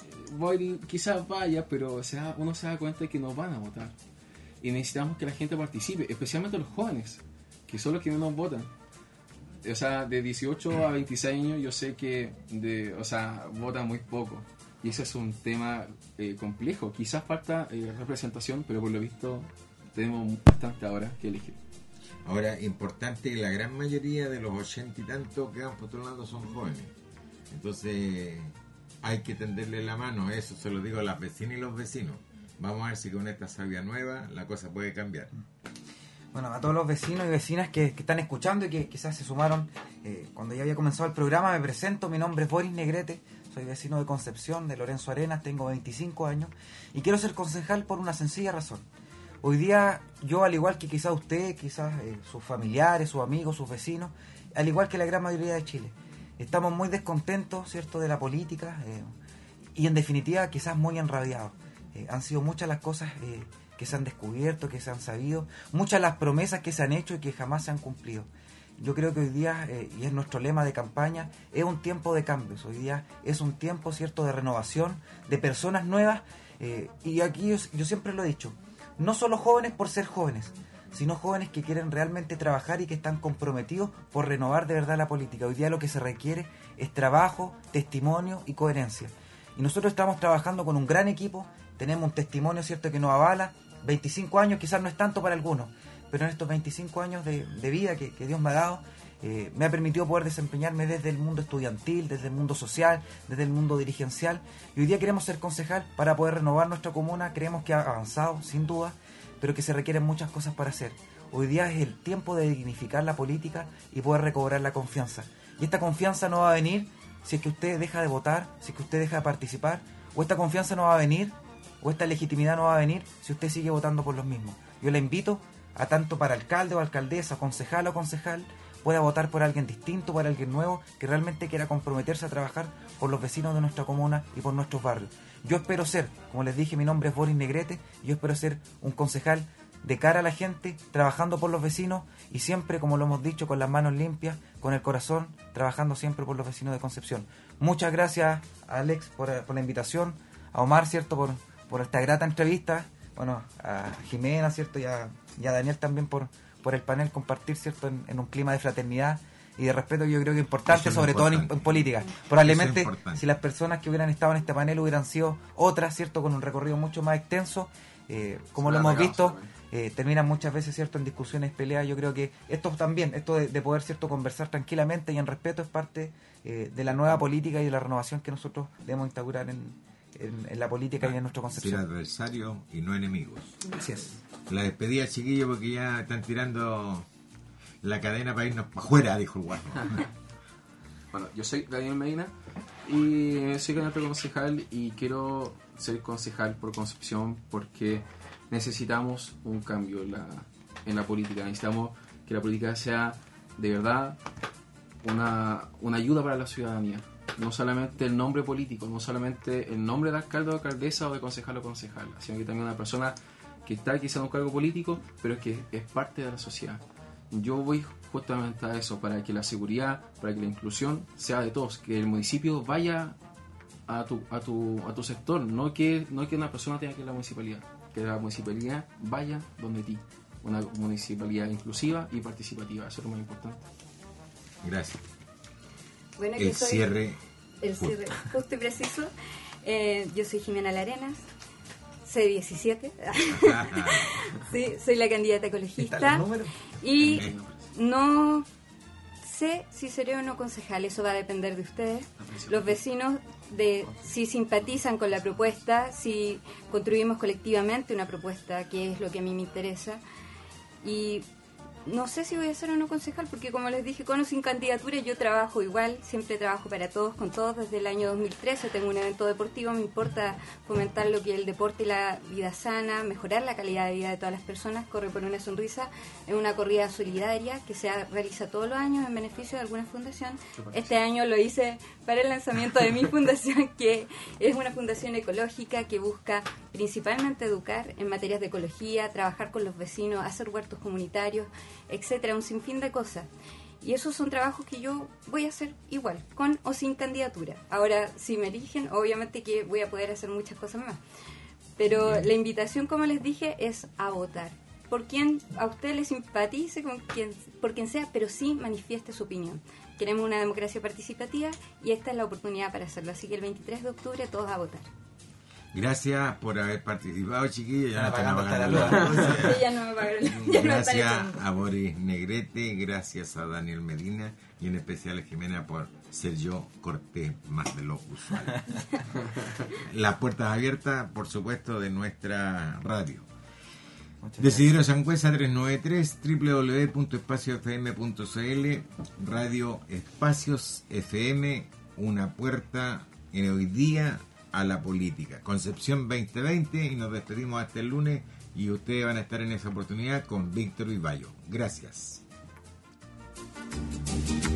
quizás vaya, pero uno se da cuenta de que no van a votar. Y necesitamos que la gente participe, especialmente los jóvenes, que son los que menos votan. O sea, de 18 a 26 años yo sé que votan muy poco. Y ese es un tema complejo. Quizás falta representación, pero por lo visto tenemos bastante ahora que elegir. Ahora, importante que la gran mayoría de los 80 y tantos que van postulando son jóvenes. Entonces, hay que tenderle la mano. Eso se lo digo a las vecinas y los vecinos. Vamos a ver si con esta savia nueva la cosa puede cambiar. Bueno, a todos los vecinos y vecinas que están escuchando y que quizás se sumaron cuando ya había comenzado el programa, me presento. Mi nombre es Boris Negrete. Soy vecino de Concepción, de Lorenzo Arenas. Tengo 25 años. Y quiero ser concejal por una sencilla razón. Hoy día yo, al igual que quizás usted, quizás sus familiares, sus amigos, sus vecinos, al igual que la gran mayoría de Chile, estamos muy descontentos, ¿cierto?, de la política y en definitiva quizás muy enrabiados. Han sido muchas las cosas que se han descubierto, que se han sabido, muchas las promesas que se han hecho y que jamás se han cumplido. Yo creo que hoy día, y es nuestro lema de campaña, es un tiempo de cambios. Hoy día es un tiempo, ¿cierto?, de renovación, de personas nuevas, y aquí yo siempre lo he dicho, no solo jóvenes por ser jóvenes, sino jóvenes que quieren realmente trabajar y que están comprometidos por renovar de verdad la política. Hoy día lo que se requiere es trabajo, testimonio y coherencia. Y nosotros estamos trabajando con un gran equipo, tenemos un testimonio, ¿cierto?, que nos avala. 25 años quizás no es tanto para algunos, pero en estos 25 años de vida que Dios me ha dado, me ha permitido poder desempeñarme desde el mundo estudiantil, desde el mundo social, desde el mundo dirigencial. Y hoy día queremos ser concejal para poder renovar nuestra comuna. Creemos que ha avanzado, sin duda, pero que se requieren muchas cosas para hacer. Hoy día es el tiempo de dignificar la política y poder recobrar la confianza. Y esta confianza no va a venir si es que usted deja de votar, si es que usted deja de participar, o esta confianza no va a venir, o esta legitimidad no va a venir si usted sigue votando por los mismos. Yo le invito a tanto para alcalde o alcaldesa, concejal o concejal, pueda votar por alguien distinto, por alguien nuevo, que realmente quiera comprometerse a trabajar por los vecinos de nuestra comuna y por nuestros barrios. Yo espero ser, como les dije, mi nombre es Boris Negrete, y yo espero ser un concejal de cara a la gente, trabajando por los vecinos y siempre, como lo hemos dicho, con las manos limpias, con el corazón, trabajando siempre por los vecinos de Concepción. Muchas gracias a Alex por la invitación, a Omar, ¿cierto?, por esta grata entrevista, bueno, a Jimena, ¿cierto?, y a Daniel también por el panel, compartir, ¿cierto?, en un clima de fraternidad y de respeto. Yo creo que es importante, sobre todo en política. Probablemente si las personas que hubieran estado en este panel hubieran sido otras, ¿cierto?, con un recorrido mucho más extenso, como lo hemos visto, terminan muchas veces, ¿cierto?, en discusiones, peleas. Yo creo que esto también, esto de poder, ¿cierto?, conversar tranquilamente y en respeto es parte de la nueva política y de la renovación que nosotros debemos instaurar en la política y en nuestra concepción. Ser adversarios y no enemigos. Así es. La despedida, chiquillos, porque ya están tirando la cadena para irnos para afuera, dijo el guapo. Bueno, yo soy Daniel Medina y soy candidato concejal y quiero ser concejal por Concepción porque necesitamos un cambio en la política. Necesitamos que la política sea de verdad una ayuda para la ciudadanía. No solamente el nombre político, no solamente el nombre de alcalde o alcaldesa o de concejal o concejal, sino que también una persona que está quizá en un cargo político, pero que es parte de la sociedad. Yo voy justamente a eso, para que la seguridad, para que la inclusión sea de todos, que el municipio vaya a tu sector, no que una persona tenga que ir a la municipalidad, que la municipalidad vaya donde ti, una municipalidad inclusiva y participativa, eso es lo más importante. Gracias. Bueno, El yo soy cierre justo y preciso. Yo soy Jimena Larenas, C17. Sí, soy la candidata ecologista y no sé si seré o no concejal, eso va a depender de ustedes, los vecinos, de si simpatizan con la propuesta, si construimos colectivamente una propuesta, que es lo que a mí me interesa. Y no sé si voy a ser o no concejal, porque como les dije, con o sin candidatura yo trabajo igual, siempre trabajo para todos, con todos desde el año 2013, tengo un evento deportivo, me importa fomentar lo que es el deporte y la vida sana, mejorar la calidad de vida de todas las personas. Corre por una sonrisa es una corrida solidaria que se realiza todos los años en beneficio de alguna fundación. Este año lo hice para el lanzamiento de mi fundación, que es una fundación ecológica que busca principalmente educar en materias de ecología, trabajar con los vecinos, hacer huertos comunitarios, etcétera, un sinfín de cosas. Y esos son trabajos que yo voy a hacer igual, con o sin candidatura. Ahora, si me eligen, obviamente que voy a poder hacer muchas cosas más. Pero la invitación, como les dije, es a votar. Por quien a usted le simpatice, por quien sea, pero sí manifieste su opinión. Queremos una democracia participativa y esta es la oportunidad para hacerlo. Así que el 23 de octubre todos a votar. Gracias por haber participado, chiquillos. Ya no están pagando apagando hasta la luz. Sí, ya no me pagaron. Ya no me están Gracias echando. a Boris Negrete, gracias a Daniel Medina y en especial a Jimena por ser yo cortés más de lo usual. Las puertas abiertas, por supuesto, de nuestra radio. Decidero Sangüesa 393, www.espaciosfm.cl, Radio Espacios FM, una puerta en hoy día a la política. Concepción 2020 y nos despedimos hasta el lunes y ustedes van a estar en esa oportunidad con Víctor Vivallo. Gracias.